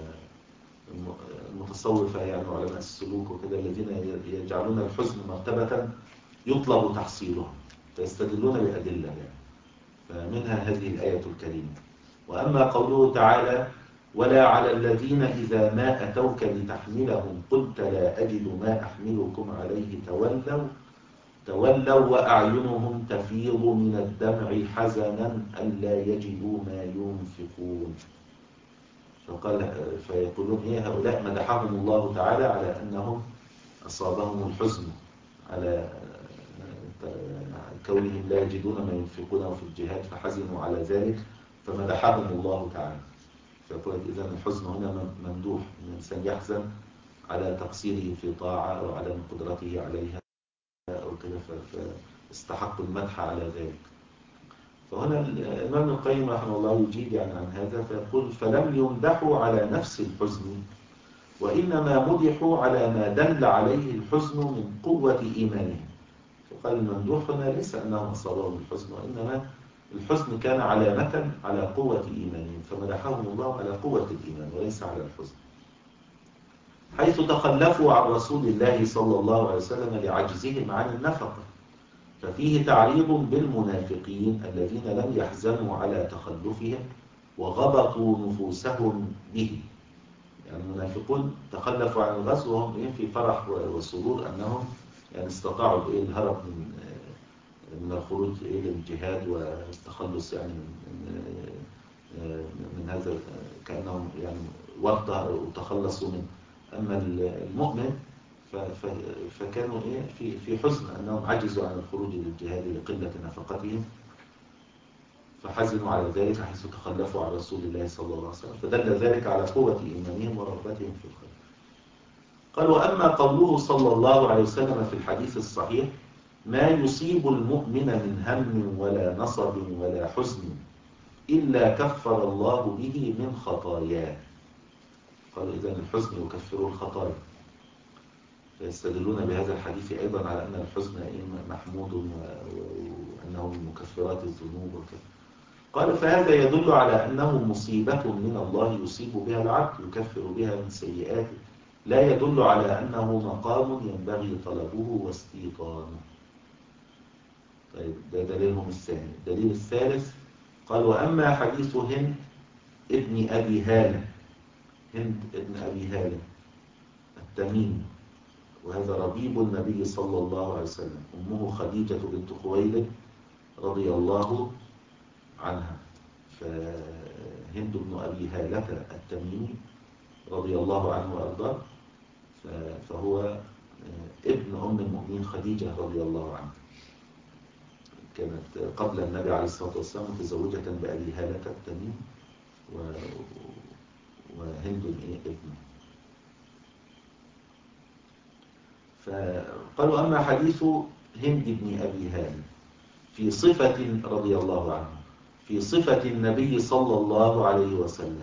المتصوفة يعني وعلماء السلوك وكذا الذين يجعلون الحزن مرتبة يطلب تحصيلها فيستدلون بأدلة يعني. فمنها هذه الآية الكريمة. وأما قوله تعالى ولا على الذين إذا ما أتوك لتحملهم قلت لا أجد ما أحملكم عليه تولوا تولوا وأعينهم تفيض من الدمع حزنا ألا يجدوا ما ينفقون. فقال فيقولون إيه هؤلاء مدحهم الله تعالى على أنهم أصابهم الحزن على كونهم لا يجدون ما ينفقونه في الجهاد فحزنوا على ذلك فمدحهم الله تعالى. فيقول إذا الحزن هنا ممدوح، الإنسان يحزن على تقصيره في طاعة أو عدم قدرته عليها أو كذا فاستحق المدح على ذلك. فهنا الإمام ابن القيم رحمه الله يجيب يعني عن هذا فيقول فلم يمدحوا على نفس الحزن وإنما مدحوا على ما دل عليه الحزن من قوة إيمانهم. فقال الممدوح هنا ليس أنهم أصابهم الحزن وإنما الحزن كان علامة على قوة إيمانهم فمدحهم الله على قوة الإيمان وليس على الحزن، حيث تخلفوا عن رسول الله صلى الله عليه وسلم لعجزهم عن النفقة. ففيه تعريض بالمنافقين الذين لم يحزنوا على تخلفهم وغبطوا نفوسهم به. يعني المنافقون تخلفوا عن الغزو وهم في فرح وسرور أنهم يعني استطاعوا الهرب من من الخروج إلى الجهاد والتخلص يعني من, من هذا كأنهم يعني ورطة وتخلصوا منه. أما المؤمن فكانوا إيه في في حزن أنهم عجزوا عن الخروج للجهاد لقلة نفقتهم فحزنوا على ذلك حيث تخلفوا عن رسول الله صلى الله عليه وسلم فدل ذلك على قوة إيمانهم ورغبتهم في الخير. قال وأما قوله صلى الله عليه وسلم في الحديث الصحيح ما يصيب المؤمن من هم ولا نصب ولا حزن إلا كفر الله به من خطاياه. قالوا إذن الحزن يكفر الخطايا، فيستدلون بهذا الحديث أيضا على أن الحزن محمود وأنه من مكفرات الذنوب وكذا. قال فهذا يدل على أنه مصيبة من الله يصيب بها العبد يكفر بها من سيئاته، لا يدل على أنه مقام ينبغي طلبه واستيطانه. طيب ده دليلهم الثاني. الدليل الثالث قال وأما حديث هند ابن أبي هالة، هند ابن أبي هالة التميمي وهذا ربيب النبي صلى الله عليه وسلم، أمه خديجة بنت خويلد رضي الله عنها. فهند بن أبي هالة التميمي رضي الله عنه وأرضاه فهو ابن أم المؤمنين خديجة رضي الله عنها، كانت قبل النبي عليه الصلاة والسلام متزوجة بأبي هالة التميمي وهند ابنه. فقالوا أما حديث هند بن أبي هالة في صفة رضي الله عنه في صفة النبي صلى الله عليه وسلم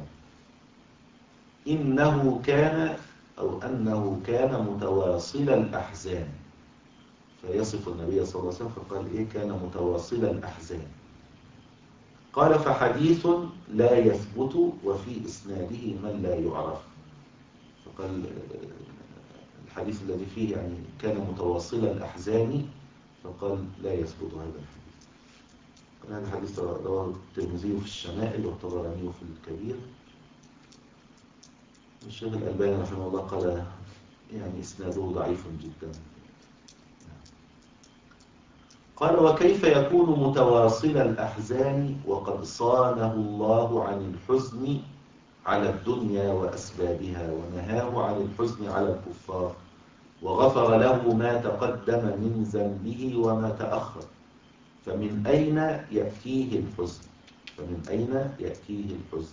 إنه كان أو أنه كان متواصل الأحزان. فيصف النبي صلى الله عليه وسلم فقال إيه؟ كان متواصل الأحزان. قال فحديث لا يثبت وفي إسناده من لا يعرف. فقال الحديث الذي فيه يعني كان متواصل الأحزان، فقال لا يثبت هذا الحديث. هذا الحديث رواه الترمذي في الشمائل والطبراني في الكبير. الشيخ الألباني رحمه الله قال يعني إسناده ضعيف جدا. قال وكيف يكون متواصل الأحزان وقد صانه الله عن الحزن على الدنيا وأسبابها ونهاه عن الحزن على الكفار وغفر له ما تقدم من ذنبه وما تأخر، فمن أين يأتيه الحزن؟ فمن أين يأتيه الحزن؟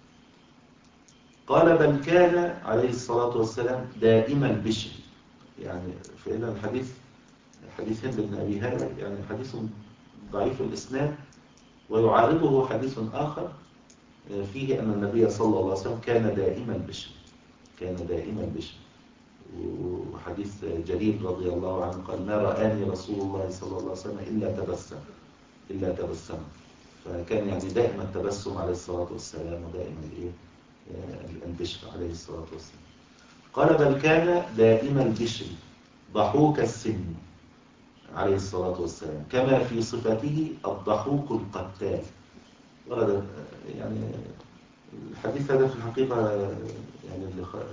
قال بل كان عليه الصلاة والسلام دائم البشر. يعني فإذا الحديث حديث هند بن أبي هالة يعني حديث ضعيف الإسناد، ويعارضه حديث آخر فيه أن النبي صلى الله عليه وسلم كان دائم البشر، كان دائم البشر. وحديث جرير رضي الله عنه قال ما رآني رسول الله صلى الله عليه وسلم إلا تبسم إلا تبسم. فكان يعني دائما التبسم عليه الصلاة والسلام ودائما الإيه البشر عليه الصلاة والسلام. قال بل كان دائم البشر ضحوك السن عليه الصلاة والسلام كما في صفته الضحوك القتال. ورد يعني الحديث هذا في الحقيقة يعني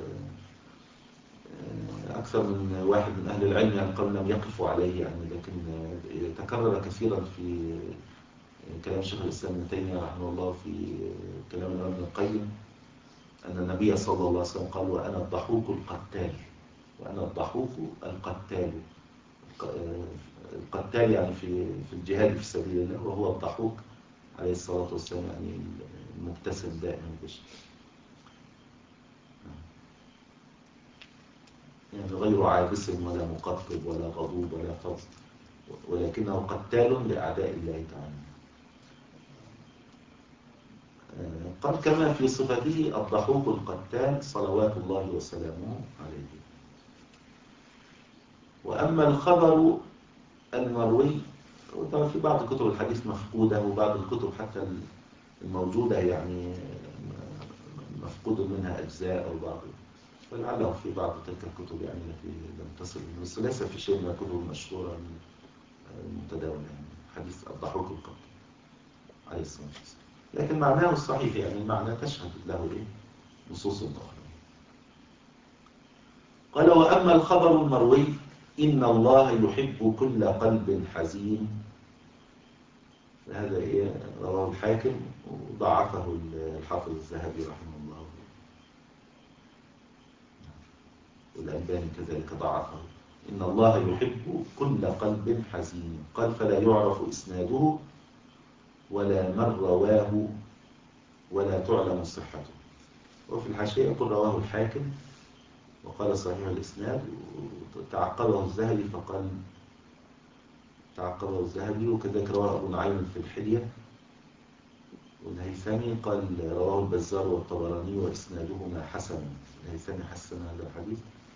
أكثر من واحد من أهل العلم يعني قال لم يقفوا عليه يعني، لكن تكرر كثيرا في كلام شيخ الإسلام ابن تيمية رحمه الله في كلام الإمام ابن القيم أن النبي صلى الله عليه وسلم قال وأنا الضحوك القتال، وأنا الضحوك القتال. القتال يعني في في الجهاد في سبيل الله، وهو الضحوك عليه الصلاة والسلام يعني المبتسم دائما بشر، يعني غير عابس ولا مقطب ولا غضوب ولا فضل، ولكنه قتال لأعداء الله تعالى. قال كما في صفته الضحوك القتال صلوات الله وسلامه عليه. وأما الخبر المروي وطبعا في بعض كتب الحديث مفقودة، وبعض الكتب حتى الموجودة يعني مفقود منها أجزاء أو بعض، ولعله في بعض تلك الكتب يعني التي لم تصل، بس ليس في شيء من الكتب المشهورة المتداولة يعني حديث الضحوك القتال عليه الصلاة والسلام. لكن معناه الصحيح يعني المعنى تشهد له إيه نصوص أخرى. قال وأما الخبر المروي إن الله يحب كل قلب حزين، هذا إيه رواه الحاكم وضعفه الحافظ الذهبي رحمه الله، والألباني كذلك ضعفه. إن الله يحب كل قلب حزين. قال فلا يعرف إسناده ولا من رواه ولا تعلم صحته. وفي الحاشية يقول رواه الحاكم وقال صحيح الإسناد، وتعقبه الذهبي فقال تعقبه الذهبي، وكذلك رواه أبو نعيم في الحلية، والهيثمي قال رواه البزار والطبراني وإسنادهما حسن. الهيثمي حسن هذا الحديث،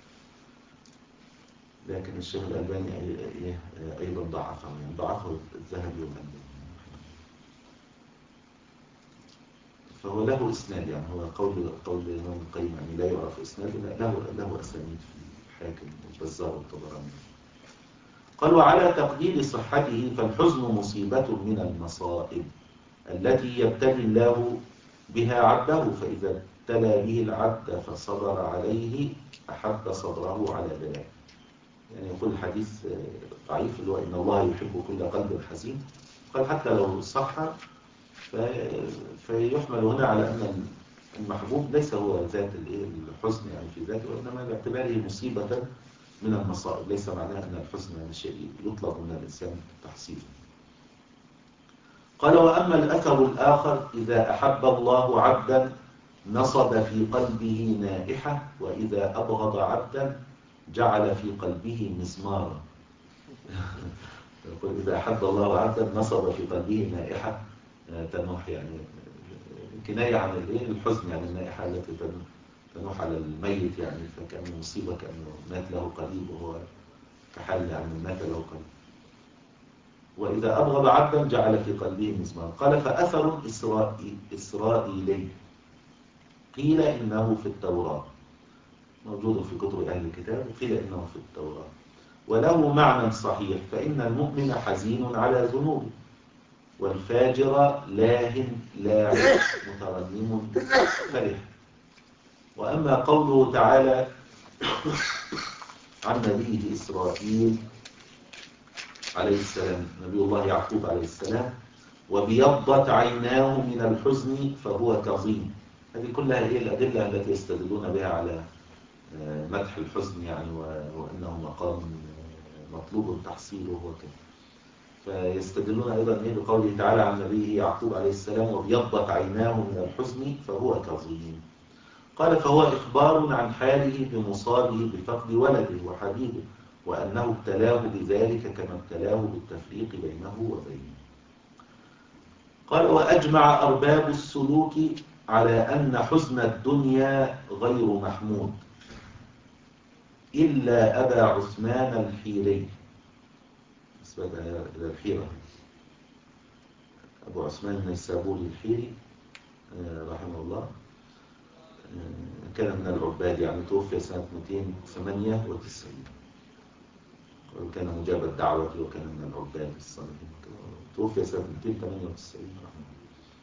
لكن الشيخ الألباني أيضا ضعفه، يعني ضعفه الذهبي والألباني. فهو له إسناد، يعني هو قول قول الإمام القيم يعني لا يعرف إسناده، له له أسانيد في الحاكم والبزار والطبراني. قال وعلى تقدير صحته فالحزن مصيبة من المصائب التي يبتلي الله بها عبده، فإذا ابتلى به العبد فصبر عليه أحب صبره على بلاه. يعني يقول الحديث ضعيف اللي هو إن الله يحب كل قلب حزين، قال حتى لو صح فيحمل هنا على أن المحبوب ليس هو ذات الحزن يعني في ذاته، وإنما باعتباره مصيبة من المصائب، ليس معناه أن الحزن يعني شيء يطلب من الإنسان تحصيله. قال وأما الأثر الآخر إذا أحب الله عبدا نصب في قلبه نائحة، وإذا أبغض عبدا جعل في قلبه مزمارا. يقول إذا أحب الله عبدا نصب في قلبه نائحة، تنوح يعني كناية عن الايه الحزن، يعني النائحة التي تنوح على الميت، يعني فكأنه مصيبة، كأنه مات له قريب، وهو كحال يعني مات له قريب. وإذا أبغض عبدا جعل في قلبه مزمارا. قال فأثر إسرائيل إسرائيلي قيل إنه في التوراة، موجود في كتب أهل الكتاب، وقيل إنه في التوراة، وله معنى صحيح، فإن المؤمن حزين على ذنوبه، والفاجر لاهٍ لاعب مترنم فرح. وأما قوله تعالى عن نبيه إسرائيل عليه السلام، نبي الله يعقوب عليه السلام، وبيضت عيناه من الحزن فهو كظيم، هذه كلها هي الأدلة التي يستدلون بها على مدح الحزن، يعني وأنه مقام مطلوب تحصيله وكذا. فيستدلون أيضا بقوله تعالى عن نبيه يعقوب عليه السلام وبيضت عيناه من الحزن فهو كظيم. قال فهو إخبار عن حاله بمصابه بفقد ولده وحبيبه، وأنه ابتلاه بذلك كما ابتلاه بالتفريق بينه وبينه. قال وأجمع أرباب السلوك على أن حزن الدنيا غير محمود إلا أبا عثمان الحيري، نسبة إلى الحيرة، أبو عثمان النيسابوري الحيري رحمه الله، كان من العباد، يعني توفي سنة مئتين وثمانية وتسعين، وكان مجاب الدعوة وكان من العباد الصالحين، توفي سنة مئتين وثمانية وتسعين رحمه الله.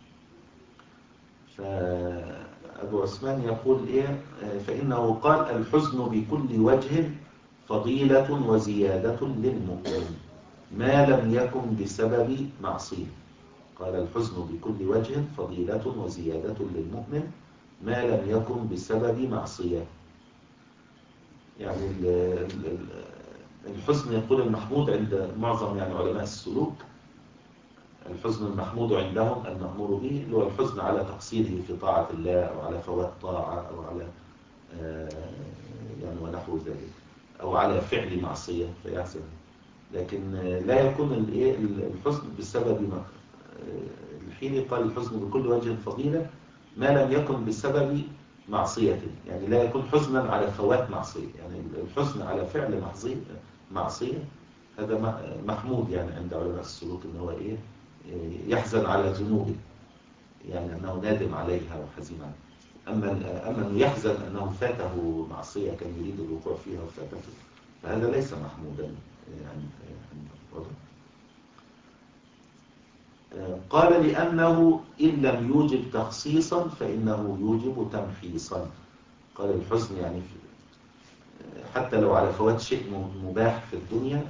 فأبو عثمان يقول إيه؟ فإنه قال الحزن بكل وجه فضيلة وزيادة للمؤمن ما لم يكن بسبب معصية. قال الحزن بكل وجه فضيلة وزيادة للمؤمن ما لم يكن بسبب معصية. يعني الحزن يقول المحمود عند معظم يعني علماء السلوك، الحزن المحمود عندهم المأمور به اللي هو الحزن على تقصيره في طاعة الله أو على فوات طاعة أو على يعني ونحو ذلك أو على فعل معصية فيحزن. لكن لا يكون الحزن بسبب الحين قال الحزن بكل وجه فضيلة ما لم يكن بسبب معصية، يعني لا يكون حزنا على فوات معصية، يعني الحزن على فعل معصية معصية هذا محمود يعني عند علماء السلوك، إن هو إيه يحزن على ذنوبه، يعني أنه نادم عليها وحزين عليها. أما أما أنه يحزن أنه فاته معصية كان يريد الوقوع فيها وفاتته، فهذا ليس محمودا يعني. قال لأنه إن لم يوجب تخصيصا فإنه يوجب تمحيصا. قال الحزن يعني حتى لو على فوات شيء مباح في الدنيا،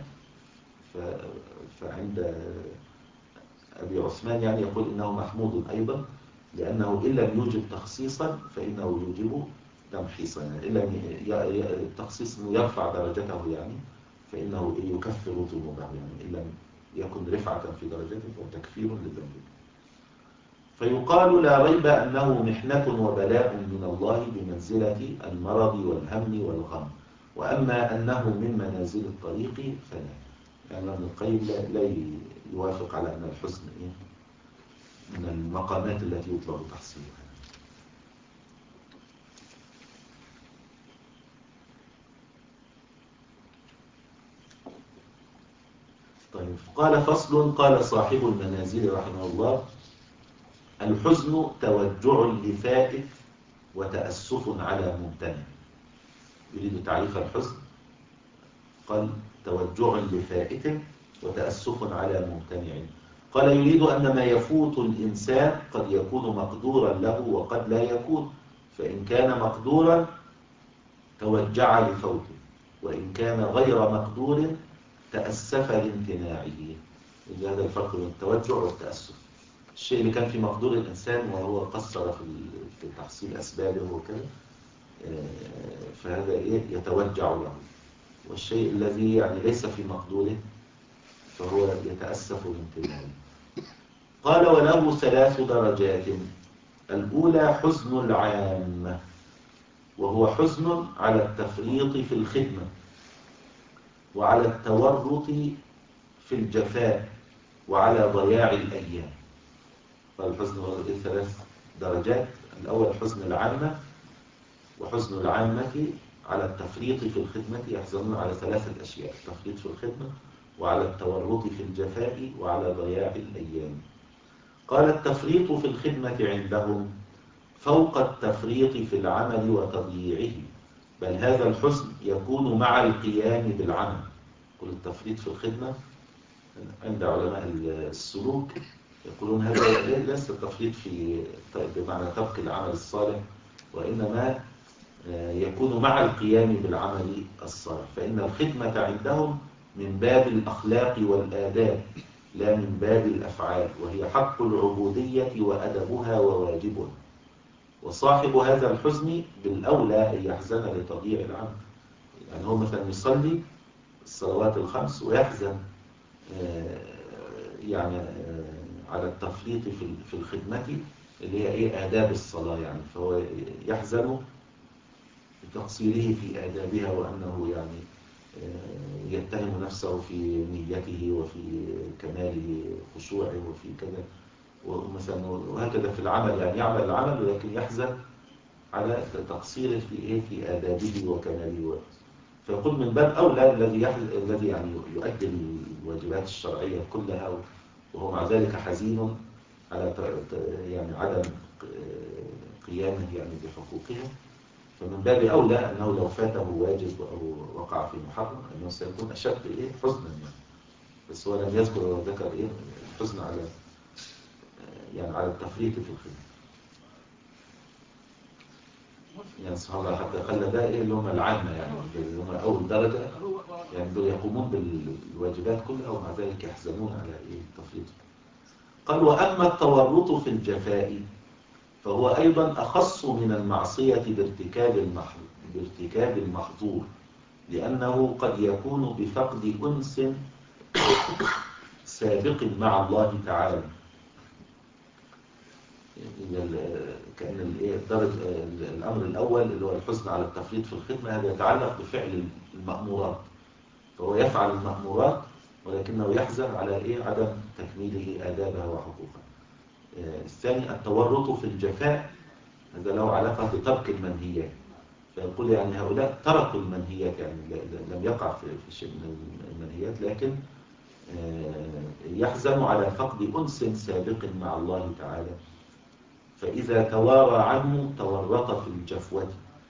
فعند أبي عثمان يعني يقول إنه محمود أيضا، لأنه إن لم يوجب تخصيصا فإنه يوجب تمحيصا، يعني إن لم التخصيص يرفع درجته يعني فإنه يكفر ذنوبه، يعني إن لم يكن رفعة في درجته فهو تكفير للذنوب. فيقال لا ريب أنه محنة وبلاء من الله بمنزلة المرض والهم والغم، وأما أنه من منازل الطريق فلا. يعني ابن القيم لا, لا يوافق على أن الحزن إيه؟ من المقامات التي يطلب تحصيلها. طيب قال فصل. قال صاحب المنازل رحمه الله الحزن توجع لفائت وتأسف على ممتنع. يريد تعريف الحزن، قال توجع لفائت وتأسف على ممتنع. قال يريد أن ما يفوت الإنسان قد يكون مقدورا له وقد لا يكون، فإن كان مقدورا توجع لفوته، وإن كان غير مقدور تأسف لامتناعه. هذا الفرق بين التوجع والتأسف. الشيء اللي كان في مقدور الإنسان وهو قصر في تحصيل أسبابه وكذا فهذا إيه يتوجع له، والشيء الذي يعني ليس في مقدوره فهو يتأسف لامتناعه. قال وله ثلاث درجات. الأولى حزن العام، وهو حزن على التفريط في الخدمة وعلى التورط في الجفاء وعلى ضياع الأيام. فالحزن ورد إيه ثلاث درجات. الأول حزن العامة، وحزن العامة على التفريط في الخدمة يحزنون على ثلاثة أشياء: التفريط في الخدمة، وعلى التورط في الجفاء، وعلى ضياع الأيام. قال التفريط في الخدمة عندهم فوق التفريط في العمل وتضييعه، بل هذا الحزن يكون مع القيام بالعمل. قل التفريط في الخدمة عند علماء السلوك يقولون هذا ليس التفريط في بمعنى ترك العمل الصالح، وإنما يكون مع القيام بالعمل الصالح، فإن الخدمة عندهم من باب الأخلاق والآداب لا من باب الأفعال، وهي حق العبودية وأدبها وواجبها. وصاحب هذا الحزن بالأولى أن يحزن لتضييع العمل. يعني هو مثلا يصلي الصلوات الخمس ويحزن يعني على التفريط في الخدمة اللي هي ايه آداب الصلاة، يعني فهو يحزن بتقصيره في آدابها، وأنه يعني يتهم نفسه في نيته وفي كمال خشوعه وفي كذا ومثلا، وهكذا في العمل، يعني يعمل العمل ولكن يحزن على تقصيره في ايه في آدابه وكماله. فيقول من باب أولى الذي الذي يعني يؤدي الواجبات الشرعية كلها وهو مع ذلك حزين على يعني عدم قيامه يعني بحقوقها، فمن باب أولى أنه لو فاته واجب أو وقع في محرم أنه سيكون أشد إيه حزنا يعني. بس هو لم يذكر وذكر إيه الحزن على يعني على التفريط في الخدمة. يعني سبحان الله حتى خلى ده إيه اللي هم العامة، يعني اللي هم أول درجة، يعني دول يقومون بالواجبات كلها ومع ذلك يحزنون على إيه التفريط. قال وأما التورط في الجفاء فهو أيضا أخص من المعصية بارتكاب المحظور بارتكاب المحظور لأنه قد يكون بفقد أنس سابق مع الله تعالى. كأن الأمر الأول اللي هو الحزن على التفريط في الخدمة هذا يتعلق بفعل المأمورات، فهو يفعل المأمورات ولكنه يحزن على إيه عدم تكميله آدابها وحقوقها. الثاني التورط في الجفاء، هذا له علاقة بترك المنهيات، فيقول يعني هؤلاء تركوا المنهيات، يعني لم يقع في شيء من المنهيات، لكن يحزن على فقد أنس سابق مع الله تعالى، فإذا توارى عنه تورط في الجفوة،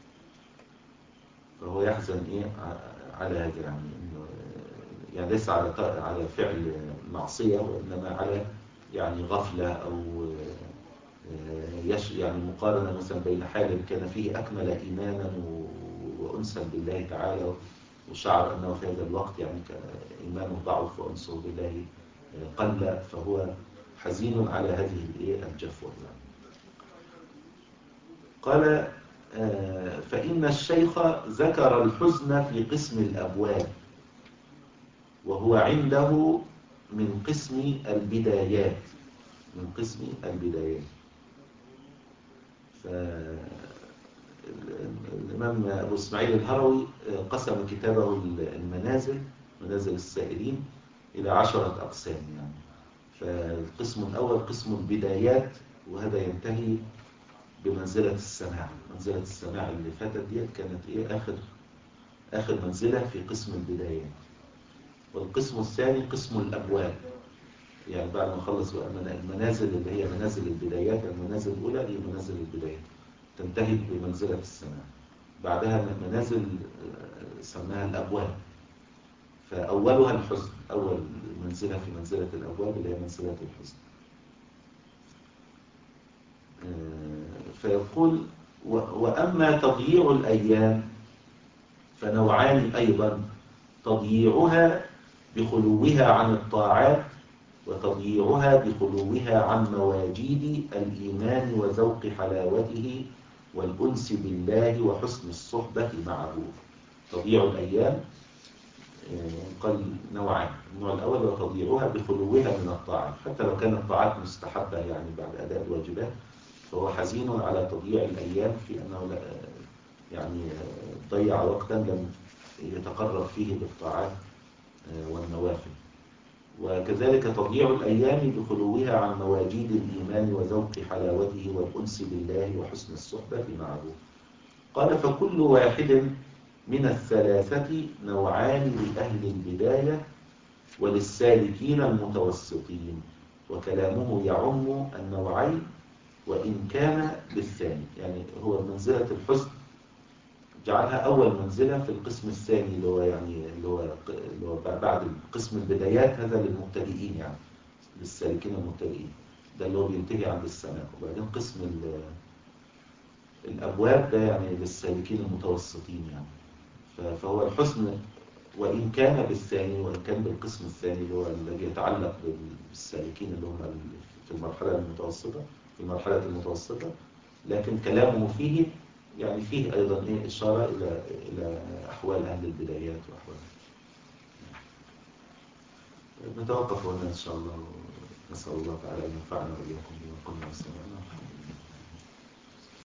فهو يحزن إيه على هذا، يعني يعني ليس على على فعل معصية، وإنما على يعني غفلة أو يش يعني مقارنة مثلا بين حال كان فيه أكمل إيمانا وأنسا بالله تعالى وشعر أنه في هذا الوقت يعني كان إيمانه ضعف وأنسه بالله قل، فهو حزين على هذه الجفوة. قال فإن الشيخ ذكر الحزن في قسم الأبواب، وهو عنده من قسم البدايات من قسم البدايات فالإمام أبو إسماعيل الهروي قسم كتابه المنازل منازل السائلين إلى عشرة أقسام يعني. فالقسم الأول قسم البدايات، وهذا ينتهي بمنزلة السماع. منزلة السماع اللي فاتت ديت كانت إيه آخر آخر منزلة في قسم البدايات. والقسم الثاني قسم الأبواب، يعني بعد ما خلص بقى المنازل اللي هي منازل البدايات، المنازل الأولى هي منازل البدايات تنتهي بمنزلة السماع، بعدها منازل سماها الأبواب، فأولها الحزن، أول منزلة في منزلة الأبواب اللي هي منزلة الحزن. فيقول وأما تضييع الأيام فنوعان أيضا: تضييعها بخلوها عن الطاعات، وتضييعها بخلوها عن مواجيد الإيمان وذوق حلاوته والأنس بالله وحسن الصحبة معه. تضييع الأيام قال نوعان: النوع الأول هو تضييعها بخلوها من الطاعات، حتى لو كانت الطاعات مستحبة يعني بعد أداء الواجبات، فهو حزين على تضييع الأيام في أنه يعني ضيع وقتا لم يتقرب فيه بالطاعات والنوافل. وكذلك تضييع الأيام بخلوها عن مواجيد الإيمان وذوق حلاوته والأنس بالله وحسن الصحبة معه. قال فكل واحد من الثلاثة نوعان لأهل البداية وللسالكين المتوسطين، وكلامه يعم النوعين وإن كان بالثاني. يعني هو منزلة الحسن جعلها أول منزلة في القسم الثاني اللي هو يعني اللي هو اللي هو بعد قسم البدايات، هذا للمبتدئين يعني للسالكين المبتدئين، ده اللي هو بينتهي عند السماء. وبعدين قسم الأبواب ده يعني للسالكين المتوسطين يعني. فهو الحسن وإن كان بالثاني، وإن كان بالقسم الثاني اللي هو الذي يتعلق بالسالكين اللي هم في المرحلة المتوسطة في المرحلة المتوسطة، لكن كلامه فيه يعني فيه أيضا إيه إشارة إلى إلى أحوال أهل البدايات وأحوال. نتوقف هنا إن شاء الله، نسأل الله تعالى أن ينفعنا وإياكم بما كنا سمعنا.